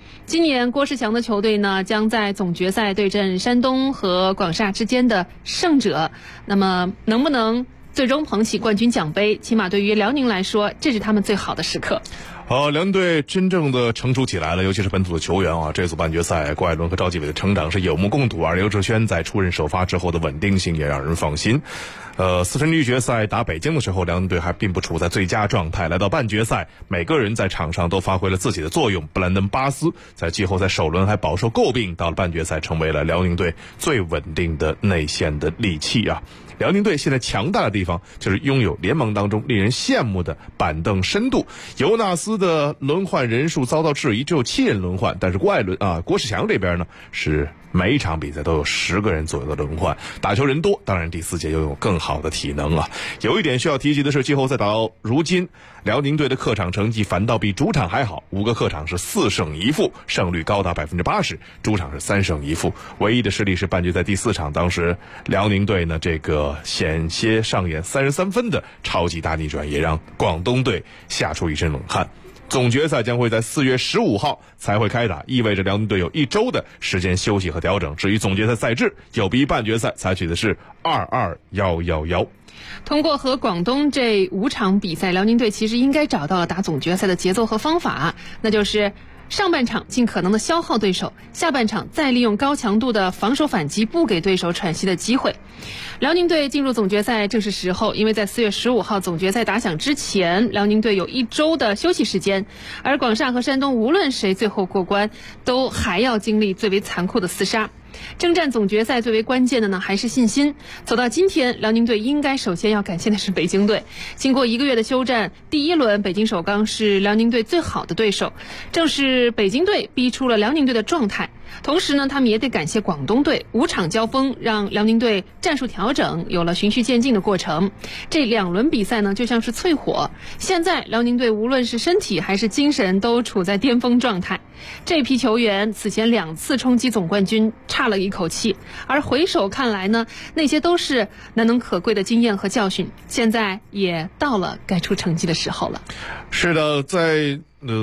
今年郭士强的球队呢，将在总决赛对阵山东和广厦之间的胜者。那么能不能最终捧起冠军奖杯，起码对于辽宁来说，这是他们最好的时刻。 辽宁队真正的成熟起来了，尤其是本土的球员啊，这组半决赛，郭艾伦和赵继伟的成长是有目共睹，而刘志轩在出任首发之后的稳定性也让人放心。四分之一决赛打北京的时候，辽宁队还并不处在最佳状态，来到半决赛，每个人在场上都发挥了自己的作用。布兰登·巴斯在季后赛首轮还饱受诟病，到了半决赛成为了辽宁队最稳定的内线的利器啊。辽宁队现在强大的地方就是拥有联盟当中令人羡慕的板凳深度。尤纳斯的轮换人数遭到质疑，只有7人轮换，但是郭士强这边呢是每一场比赛都有10个人左右的轮换，打球人多，当然第4节拥有更好的体能啊。有一点需要提及的是，季后赛打到如今，辽宁队的客场成绩反倒比主场还好，5个客场是4胜1负，胜率高达80%，主场是3胜1负。唯一的失利是半决赛第4场，当时辽宁队呢这个险些上演33分的超级大逆转，也让广东队吓出一身冷汗。总决赛将会在4月15号才会开打，意味着辽宁队有1周的时间休息和调整。至于总决赛赛制，有比半决赛采取的是2-2-1-1-1。 通过和广东这5场比赛，辽宁队其实应该找到了打总决赛的节奏和方法，那就是上半场尽可能的消耗对手，下半场再利用高强度的防守反击，不给对手喘息的机会。辽宁队进入总决赛正是时候，因为在4月15号总决赛打响之前，辽宁队有1周的休息时间，而广厦和山东无论谁最后过关，都还要经历最为残酷的厮杀。征战总决赛最为关键的呢，还是信心。走到今天，辽宁队应该首先要感谢的是北京队。经过1个月的休战，第1轮北京首钢是辽宁队最好的对手，正是北京队逼出了辽宁队的状态。同时呢，他们也得感谢广东队，5场交锋让辽宁队战术调整有了循序渐进的过程。这2轮比赛呢，就像是淬火。现在辽宁队无论是身体还是精神都处在巅峰状态。这批球员此前2次冲击总冠军差了一口气，而回首看来呢，那些都是难能可贵的经验和教训。现在也到了该出成绩的时候了。 是的，在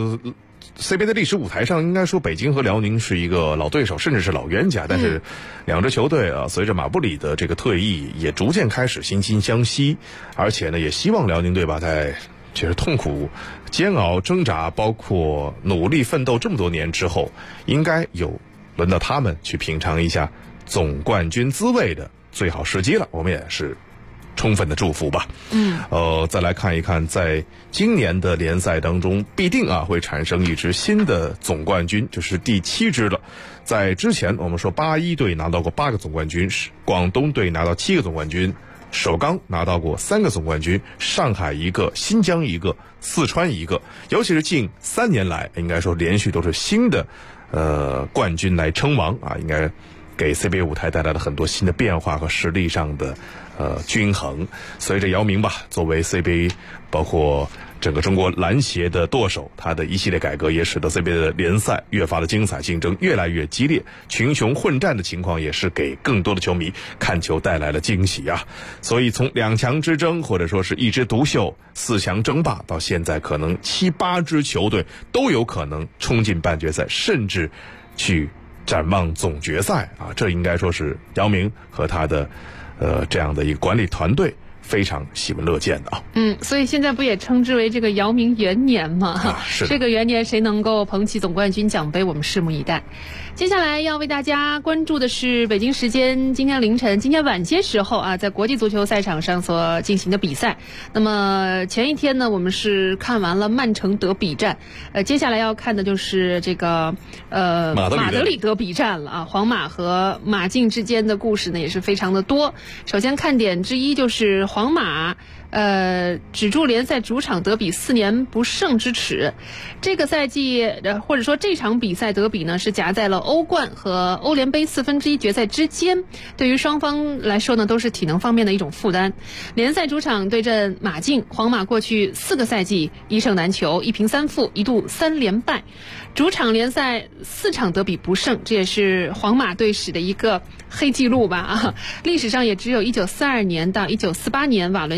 CBA 的历史舞台上，应该说北京和辽宁是一个老对手，甚至是老冤家。但是两支球队啊，随着马布里的这个退役，也逐渐开始惺惺相惜，而且呢，也希望辽宁队吧，在就是痛苦、煎熬、挣扎，包括努力奋斗这么多年之后，应该有轮到他们去品尝一下总冠军滋味的最好时机了。我们也是充分的祝福吧。再来看一看，在今年的联赛当中，必定会产生一支新的总冠军，就是第7支了。在之前我们说81队拿到过8个总冠军，广东队拿到7个总冠军，首钢拿到过3个总冠军，上海1个，新疆1个，四川1个。尤其是近3年来，应该说连续都是新的冠军来称王啊，应该给 CBA 舞台带来了很多新的变化和实力上的均衡。随着姚明吧，作为 CBA 包括整个中国篮协的舵手，他的一系列改革也使得 CBA 的联赛越发的精彩，竞争越来越激烈，群雄混战的情况也是给更多的球迷看球带来了惊喜啊。所以从2强之争或者说是一枝独秀，4强争霸，到现在可能7、8支球队都有可能冲进半决赛，甚至去展望总决赛啊，这应该说是姚明和他的这样的一个管理团队非常喜闻乐见的啊。 所以现在不也称之为这个姚明元年吗？ 是的， 这个元年谁能够捧起总冠军奖杯，我们拭目以待。接下来要为大家关注的是北京时间今天晚些时候啊，在国际足球赛场上所进行的比赛。那么前一天呢，我们是看完了曼城德比战，接下来要看的就是这个马德里德比战了啊。皇马和马竞之间的故事呢也是非常的多。首先看点之一就是皇马止住联赛主场德比4年不胜之耻。这个赛季或者说这场比赛德比呢是夹在了欧冠和欧联杯1/4决赛之间，对于双方来说呢都是体能方面的一种负担。联赛主场对阵马竞，皇马过去4个赛季1胜难求，1平3负，一度3连败。主场联赛4场德比不胜，这也是皇马队史的一个黑记录吧啊！历史上也只有1942年到1948年瓦伦西亚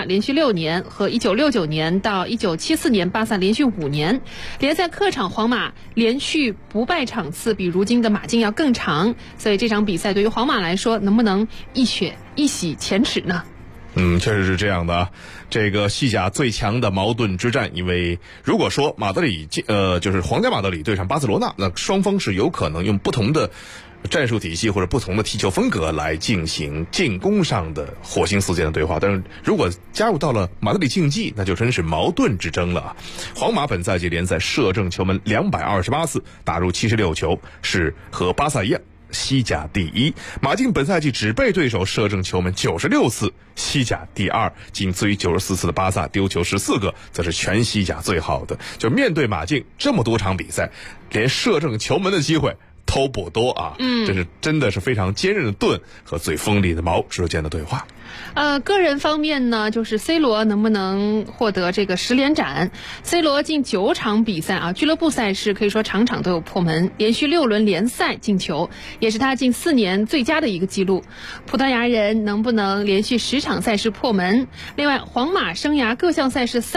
连续6年和1969年到1974年巴萨连续5年。联赛客场皇马连续不败场次比如今的马竞要更长，所以这场比赛对于皇马来说能不能一洗前耻呢？ 确实是这样的啊。这个西甲最强的矛盾之战，因为如果说马德里就是皇家马德里对上巴塞罗那，那双方是有可能用不同的战术体系或者不同的踢球风格来进行进攻上的火星四溅的对话，但是如果加入到了马德里竞技，那就真是矛盾之争了。皇马本赛季联赛射正球门228次，打入76球，是和巴萨一样西甲第一。马竞本赛季只被对手射正球门96次，西甲第二，仅次于94次的巴萨，丢球14个，则是全西甲最好的。就面对马竞这么多场比赛，连射正球门的机会都不多啊。这是真的是非常坚韧的盾和最锋利的矛之间的对话。 个人方面呢，就是 C 罗能不能获得这个10连斩。 C 罗近9场比赛啊，俱乐部赛事可以说场场都有破门，连续6轮联赛进球，也是他近4年最佳的一个记录。葡萄牙人能不能连续10场赛事破门？另外，皇马生涯各项赛事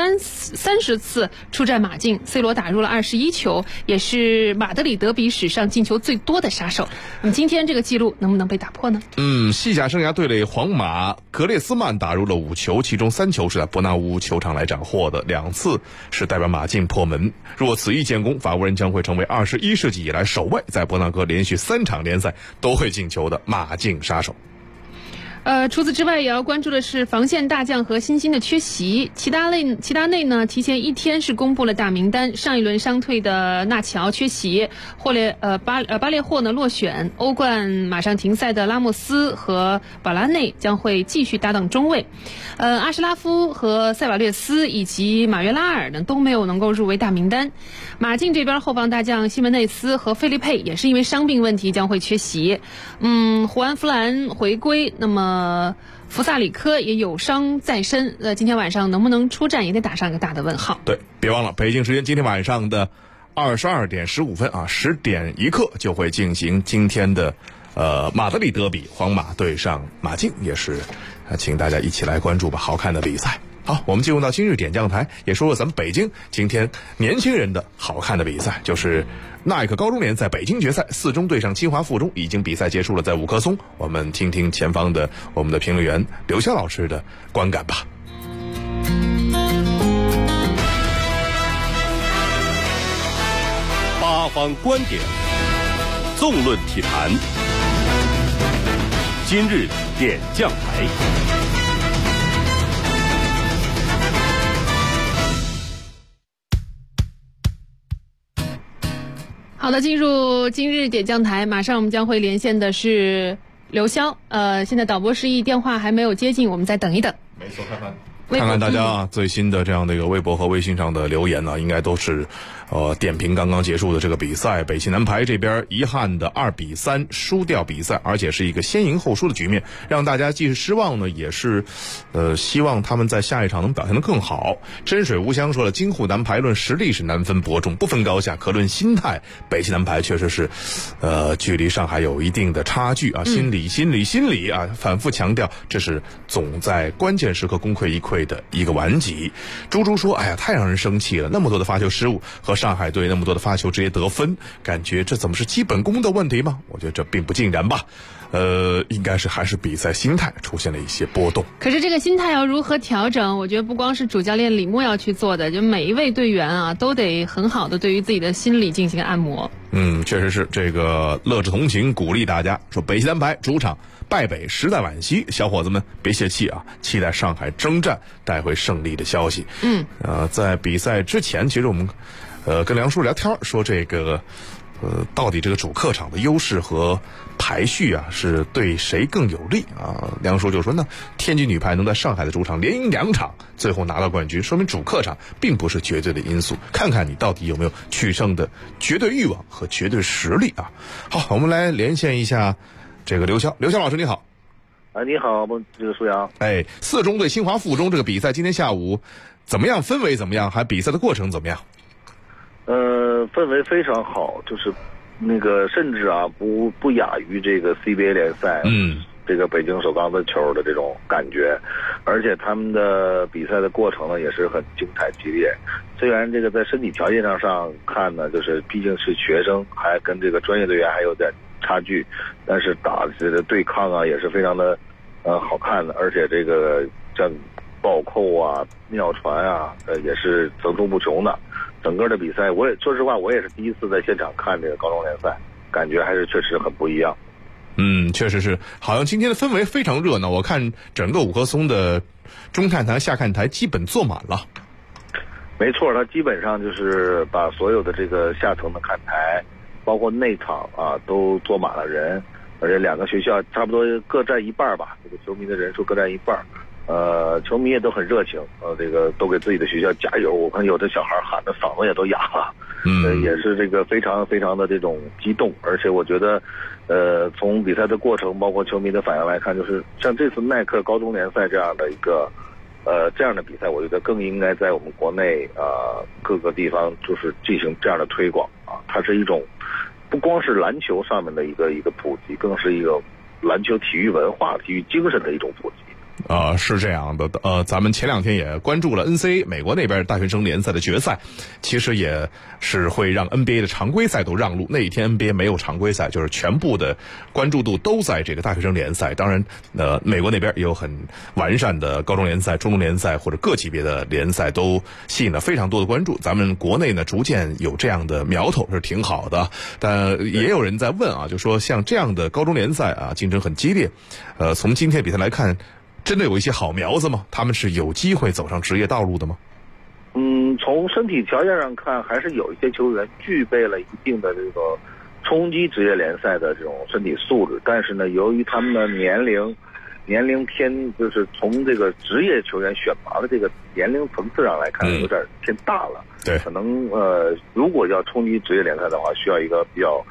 30次出战马竞， C 罗打入了21球，也是马德里德比史上进球最多的杀手。那么今天这个记录能不能被打破呢？ 西甲生涯对垒皇马，格列斯曼打入了5球，其中3球是在伯纳乌球场来斩获的，2次是代表马竞破门。若此役建功，法国人将会成为21世纪以来首位在伯纳哥连续3场联赛都会进球的马竞杀手。 除此之外，也要关注的是防线大将和新星的缺席。齐达内呢，提前1天是公布了大名单，上一轮伤退的纳乔缺席，巴列霍呢落选，欧冠马上停赛的拉莫斯和保拉内将会继续搭档中卫。阿什拉夫和塞瓦略斯以及马约拉尔呢都没有能够入围大名单。马竞这边后防大将西门内斯和费利佩也是因为伤病问题将会缺席。胡安弗兰回归，那么福萨里科也有伤在身，今天晚上能不能出战也得打上一个大的问号。 对，别忘了北京时间今天晚上的22点15分啊，10点1刻就会进行今天的马德里德比，皇马对上马竞，也是请大家一起来关注吧，好看的比赛。好，我们进入到今日点将台，也说说咱们北京今天年轻人的好看的比赛，就是纳伊克高中联赛北京决赛，4中对上清华附中，已经比赛结束了，在五棵松。我们听听前方的我们的评论员刘潇老师的观感吧。 八方观点，纵论体坛，今日点将台。 好的，进入今日点将台，马上我们将会连线的是刘潇。现在导播示意电话还没有接进，我们再等一等。 没错，看看大家最新的这样的一个微博和微信上的留言呢，应该都是点评刚刚结束的这个比赛。北汽南排这边遗憾的2-3输掉比赛，而且是一个先赢后输的局面，让大家既是失望呢，也是希望他们在下一场能表现得更好。真水无香说了，京沪南排论实力是难分伯仲，不分高下，可论心态，北汽南排确实是距离上海有一定的差距啊，心理啊，反复强调这是总在关键时刻功亏一篑的一个顽疾。猪猪说，哎呀，太让人生气了，那么多的发球失误和上海队那么多的发球直接得分，感觉这怎么是基本功的问题吗？我觉得这并不尽然吧。应该是还是比赛心态出现了一些波动。 可是这个心态要如何调整？我觉得不光是主教练李默要去做的，就每一位队员啊，都得很好的对于自己的心理进行按摩。 确实是这个乐之同情，鼓励大家说，北汽南排主场败北实在惋惜，小伙子们别泄气啊，期待上海征战带回胜利的消息。在比赛之前，其实我们跟梁叔聊天说这个到底这个主客场的优势和排序啊是对谁更有利啊？梁叔就说呢，天津女排能在上海的主场连赢2场，最后拿到冠军，说明主客场并不是绝对的因素，看看你到底有没有取胜的绝对欲望和绝对实力啊。好，我们来连线一下这个刘潇老师，你好。 你好，这个苏阳。 4中对清华附中这个比赛今天下午怎么样？氛围怎么样？还比赛的过程怎么样？ 氛围非常好，就是那个甚至啊不亚于这个 CBA 联赛，这个北京首钢的球的这种感觉。 而且他们的比赛的过程呢也是很精彩激烈。虽然这个在身体条件上看呢，就是毕竟是学生，还跟这个专业队员还有点差距，但是打这个对抗啊也是非常的好看的，而且这个像暴扣啊、妙传啊，也是层出不穷的。整个的比赛，我也说实话，我也是第一次在现场看这个高中联赛，感觉还是确实很不一样。 确实是，好像今天的氛围非常热闹。我看整个五棵松的中看台、下看台基本坐满了。 没错，它基本上就是把所有的这个下层的看台，包括内场啊，都坐满了人，而且两个学校差不多各占一半吧，这个球迷的人数各占一半。球迷也都很热情，这个都给自己的学校加油。我看有的小孩喊的嗓子也都哑了，也是这个非常非常的这种激动。而且我觉得，从比赛的过程，包括球迷的反应来看，就是像这次耐克高中联赛这样的一个，这样的比赛，我觉得更应该在我们国内各个地方就是进行这样的推广啊。它是一种不光是篮球上面的一个普及，更是一个篮球体育文化、体育精神的一种普及。 是这样的，咱们前2天也关注了 NCAA 美国那边大学生联赛的决赛，其实也是会让 NBA 的常规赛都让路。那一天 NBA 没有常规赛，就是全部的关注度都在这个大学生联赛。当然，美国那边也有很完善的高中联赛、中中联赛或者各级别的联赛，都吸引了非常多的关注。咱们国内呢，逐渐有这样的苗头是挺好的，但也有人在问啊，就说像这样的高中联赛啊，竞争很激烈，从今天比赛来看，真的有一些好苗子吗？他们是有机会走上职业道路的吗？ 从身体条件上看，还是有一些球员具备了一定的这个冲击职业联赛的这种身体素质，但是呢，由于他们的年龄偏，就是从这个职业球员选拔的这个年龄层次上来看，有点偏大了。 对， 可能如果要冲击职业联赛的话，需要一个比较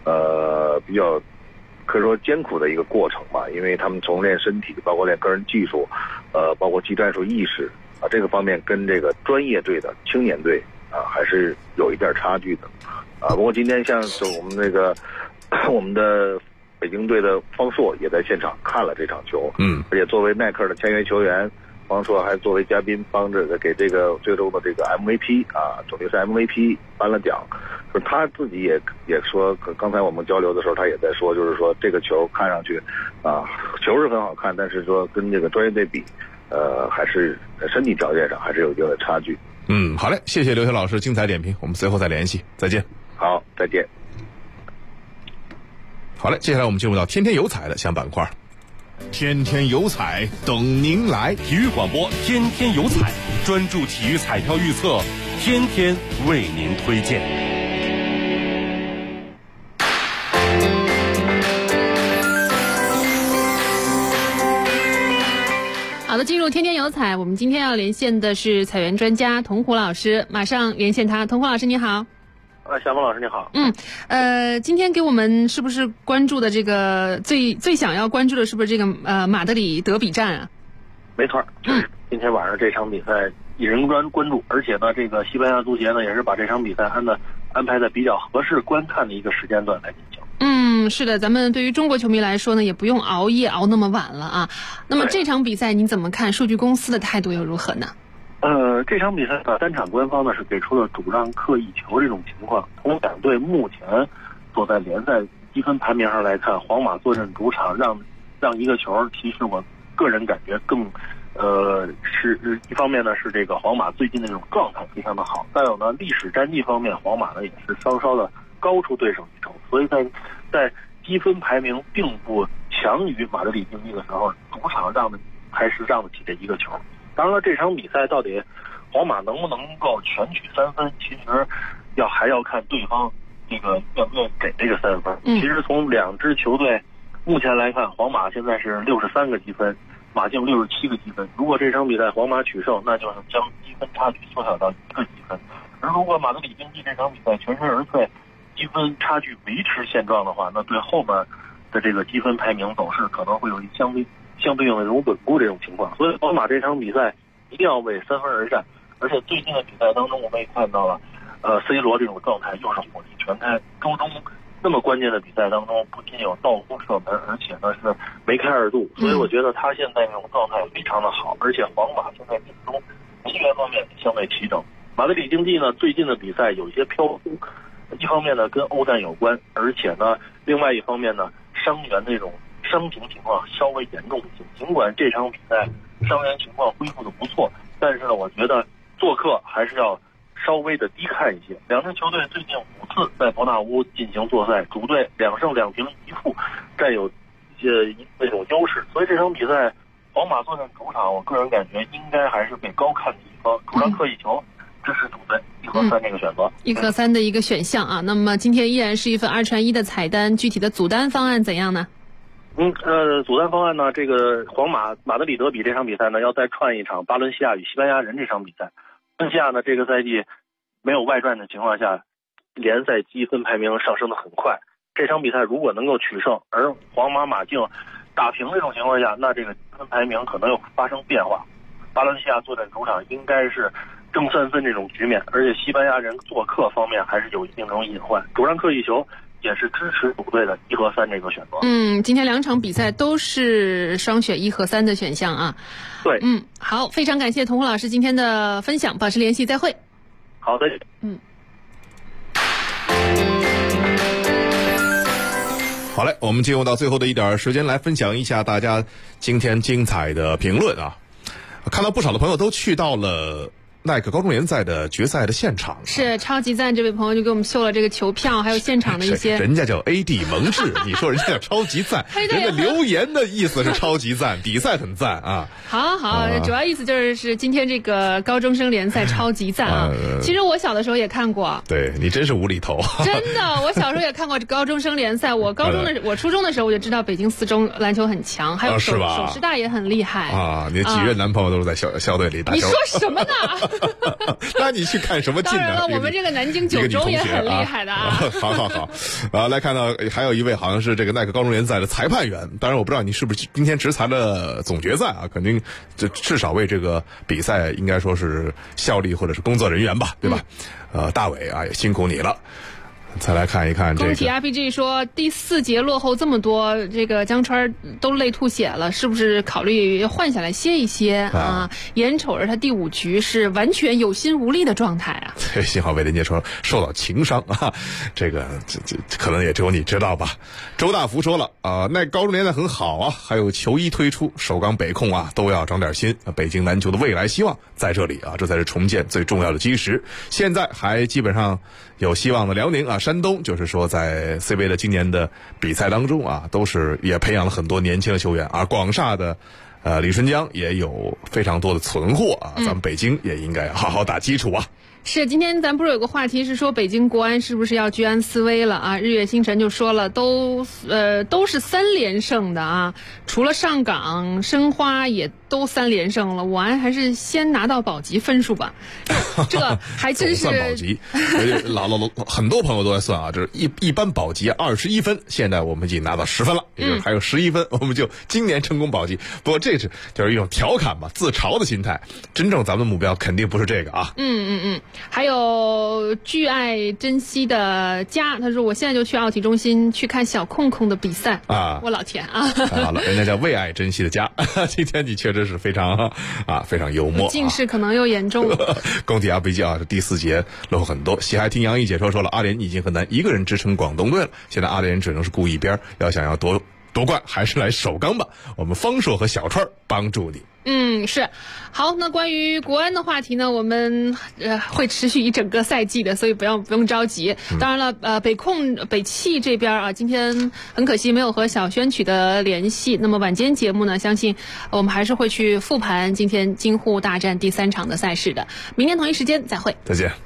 可以说艰苦的一个过程吧，因为他们从练身体，包括练个人技术，包括技战术意识啊，这个方面跟这个专业队的青年队啊还是有一点差距的啊。不过今天像是我们那个我们的北京队的方硕也在现场看了这场球，而且作为耐克的签约球员，方硕还作为嘉宾帮着给这个最终的这个 MVP 啊，总决赛 MVP 颁了奖。就是他自己也说，刚才我们交流的时候，他也在说，就是说这个球看上去啊，球是很好看，但是说跟这个专业队比，还是身体条件上还是有一定的差距。 好嘞，谢谢刘翔老师精彩点评，我们随后再联系，再见。 好，再见。 好嘞，接下来我们进入到天天有彩的小板块。 天天有彩等您来， 体育广播天天有彩，专注体育彩票预测，天天为您推荐。 好的，进入天天有彩，我们今天要连线的是彩源专家童虎老师，马上连线他。童虎老师你好。 小峰老师你好。 今天给我们是不是关注的这个最想要关注的是不是这个马德里德比战啊？ 没错，今天晚上这场比赛引人关注，而且呢，这个西班牙足协呢也是把这场比赛安排在比较合适观看的一个时间段来进行。 是的，咱们对于中国球迷来说呢，也不用熬夜熬那么晚了啊。那么这场比赛您怎么看？数据公司的态度又如何呢？ 这场比赛的单场官方呢是给出了主让客一球这种情况。从两队目前所在联赛积分排名上来看，皇马坐镇主场让一个球，其实我个人感觉更是一方面呢是这个皇马最近的这种状态非常的好，再有呢历史战绩方面，皇马呢也是稍稍的高出对手一筹，所以在积分排名并不强于马德里竞技的时候，主场还是让得起这一个球。当然了，这场比赛到底皇马能不能够全取3分，其实还要看对方这个愿不愿意给这个3分。其实从两支球队目前来看，皇马现在是63个积分，马竞67个积分。如果这场比赛皇马取胜，那就是将积分差距缩小到1个积分。而如果马德里竞技这场比赛全身而退，积分差距维持现状的话，那对后面的这个积分排名走势可能会有相对应的这种稳固这种情况。所以皇马这场比赛一定要为3分而战。而且最近的比赛当中，我们也看到了，C 罗这种状态又是火力全开，周中那么关键的比赛当中，不仅有倒钩射门，而且呢是梅开二度，所以我觉得他现在这种状态非常的好，而且皇马现在阵中球员方面相对齐整。马德里竞技呢最近的比赛有一些飘忽，一方面呢跟欧战有关，而且呢另外一方面呢伤员这种伤情情况稍微严重一些。尽管这场比赛伤员情况恢复的不错，但是呢我觉得做客还是要稍微的低看一些。两支球队最近5次在伯纳乌进行作赛，主队2胜2平1负，占有那种优势，所以这场比赛皇马坐镇主场，我个人感觉应该还是被高看的一方，主张客一球，支持主队1和3这个选择。 1和3的一个选项啊。那么今天依然是一份2串1的彩单，具体的组单方案怎样呢？ 组单方案呢，这个皇马马德里德比这场比赛呢，要再串一场巴伦西亚与西班牙人这场比赛。巴伦西亚呢，这个赛季没有外传的情况下，联赛积分排名上升的很快。这场比赛如果能够取胜，而皇马马竞打平这种情况下，那这个积分排名可能又发生变化。巴伦西亚坐镇主场应该是正3分这种局面，而且西班牙人做客方面还是有一定这种隐患。主张客一球也是支持主队的1和3这个选择。 今天2场比赛都是双选1和3的选项啊。 对， 好，非常感谢童虎老师今天的分享，保持联系，再会。 好的。 好嘞，我们进入到最后的一点时间，来分享一下大家今天精彩的评论啊。看到不少的朋友都去到了耐克高中联赛的决赛的现场， 是超级赞，这位朋友就给我们秀了这个球票，还有现场的一些。 人家叫 AD 蒙志，你说人家叫超级赞，人家留言的意思是超级赞，比赛很赞啊。 好，主要意思就是今天这个高中生联赛超级赞啊。其实我小的时候也看过。 对，你真是无厘头。 真的，我小时候也看过高中生联赛。我初中的时候我就知道北京四中篮球很强，还有首师大也很厉害啊。你的几任男朋友都是在校队里打球。 你说什么呢？ 那你去看什么劲呢？ 当然了，我们这个南京九中也很厉害的啊。 好，来看到还有一位好像是这个耐克高中联赛的裁判员，当然我不知道你是不是今天执裁了总决赛啊，肯定至少为这个比赛应该说是效力或者是工作人员吧，对吧？大伟啊，也辛苦你了。再来看一看这个。 工体 RPG 说第4节落后这么多，这个江川都累吐血了，是不是考虑换下来歇一歇啊？眼瞅着他第5局是完全有心无力的状态啊。 对，幸好伟林杰说受到情伤啊，这个可能也只有你知道吧。周大福说了那高中联赛很好啊，还有球衣推出，首钢北控啊都要长点心。北京篮球的未来希望在这里啊，这才是重建最重要的基石。现在还基本上有希望的辽宁啊，山东就是说在 CBA 的今年的比赛当中啊，都是也培养了很多年轻的球员啊。广厦的李春江也有非常多的存货啊，咱们北京也应该好好打基础啊。 是，今天咱不是有个话题是说北京国安是不是要居安思危了啊？日月星辰就说了，都是3连胜的啊，除了上港、申花也都3连胜了，我安还是先拿到保级分数吧。这还真是算保级，很多朋友都在算啊，就是一般保级21分，现在我们已经拿到10分了，也就是还有11分，我们就今年成功保级。不过这就是一种调侃吧，自嘲的心态。真正咱们的目标肯定不是这个啊。 还有巨爱珍惜的家，他说我现在就去奥体中心去看小空空的比赛啊！我老天啊！ 好了，人家叫为爱珍惜的家。今天你确实是非常幽默。 近视可能又严重了。 工体 RPG 啊，第4节落后很多。喜爱听杨毅解说说了，阿联已经很难一个人支撑广东队了，现在阿联只能是顾一边，想要夺冠还是来首钢吧。我们方硕和小川帮助你。 是。好，那关于国安的话题呢，我们会持续一整个赛季的，所以不用着急。当然了，北汽这边啊，今天很可惜没有和小轩取得联系。那么晚间节目呢，相信我们还是会去复盘今天京沪大战第3场的赛事的。明天同一时间再会， 再见。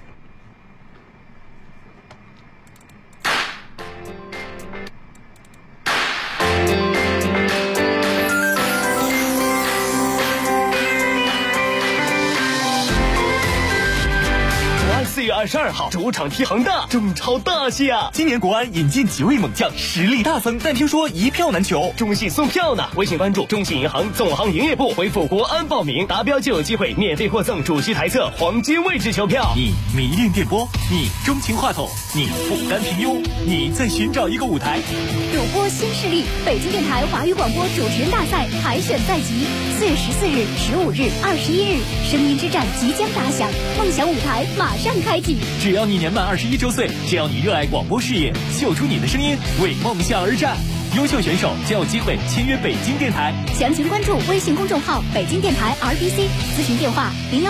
22号主场踢恒大，中超大戏啊！今年国安引进几位猛将，实力大增，但听说一票难求，中信送票呢。微信关注中信银行总行营业部，回复国安报名，达标就有机会免费获赠主席台侧黄金位置球票。 你迷恋电波，你钟情话筒，你不甘平庸，你在寻找一个舞台。 主播新势力，北京电台华语广播主持人大赛海选在即，4月14日、15日、21日，声音之战即将打响，梦想舞台马上开启。 只要你年满21周岁，只要你热爱广播事业，秀出你的声音，为梦想而战。优秀选手将有机会签约北京电台。 详情关注微信公众号北京电台 RBC， 咨询电话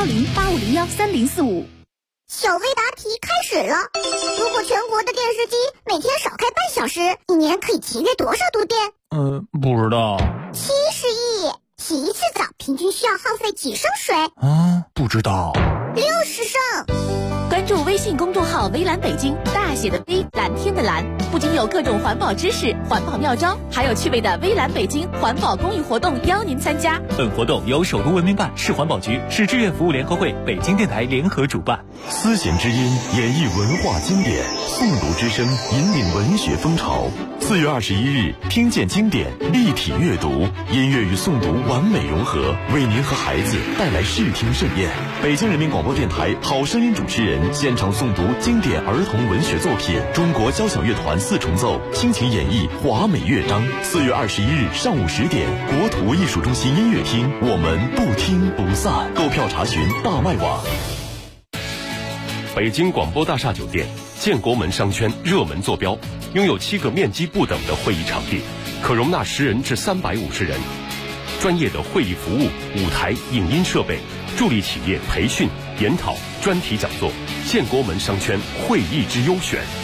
010-8501-3045。 小微答题开始了。如果全国的电视机每天少开半小时，一年可以节约多少度电？ 不知道。 70亿。洗一次澡平均需要耗费几升水？ 不知道。 60升。 关注微信公众号微蓝北京，大写的微，蓝天的蓝，不仅有各种环保知识、环保妙招，还有趣味的微蓝北京环保公益活动邀您参加。 本活动由首都文明办、市环保局、市志愿服务联合会、北京电台联合主办。 丝弦之音演绎文化经典，诵读之声引领文学风潮。4月21日，听见经典，立体阅读，音乐与诵读完美融合，为您和孩子带来视听盛宴。北京人民广播电台好声音主持人现场诵读经典儿童文学作品，中国交响乐团4重奏倾情演绎华美乐章。4月21日上午10点，国土艺术中心音乐厅，我们不听不散。购票查询大麦网。 北京广播大厦酒店建国门商圈热门坐标，拥有7个面积不等的会议场地，可容纳10人至350人。专业的会议服务、舞台、影音设备，助力企业培训、研讨、专题讲座。建国门商圈会议之优选。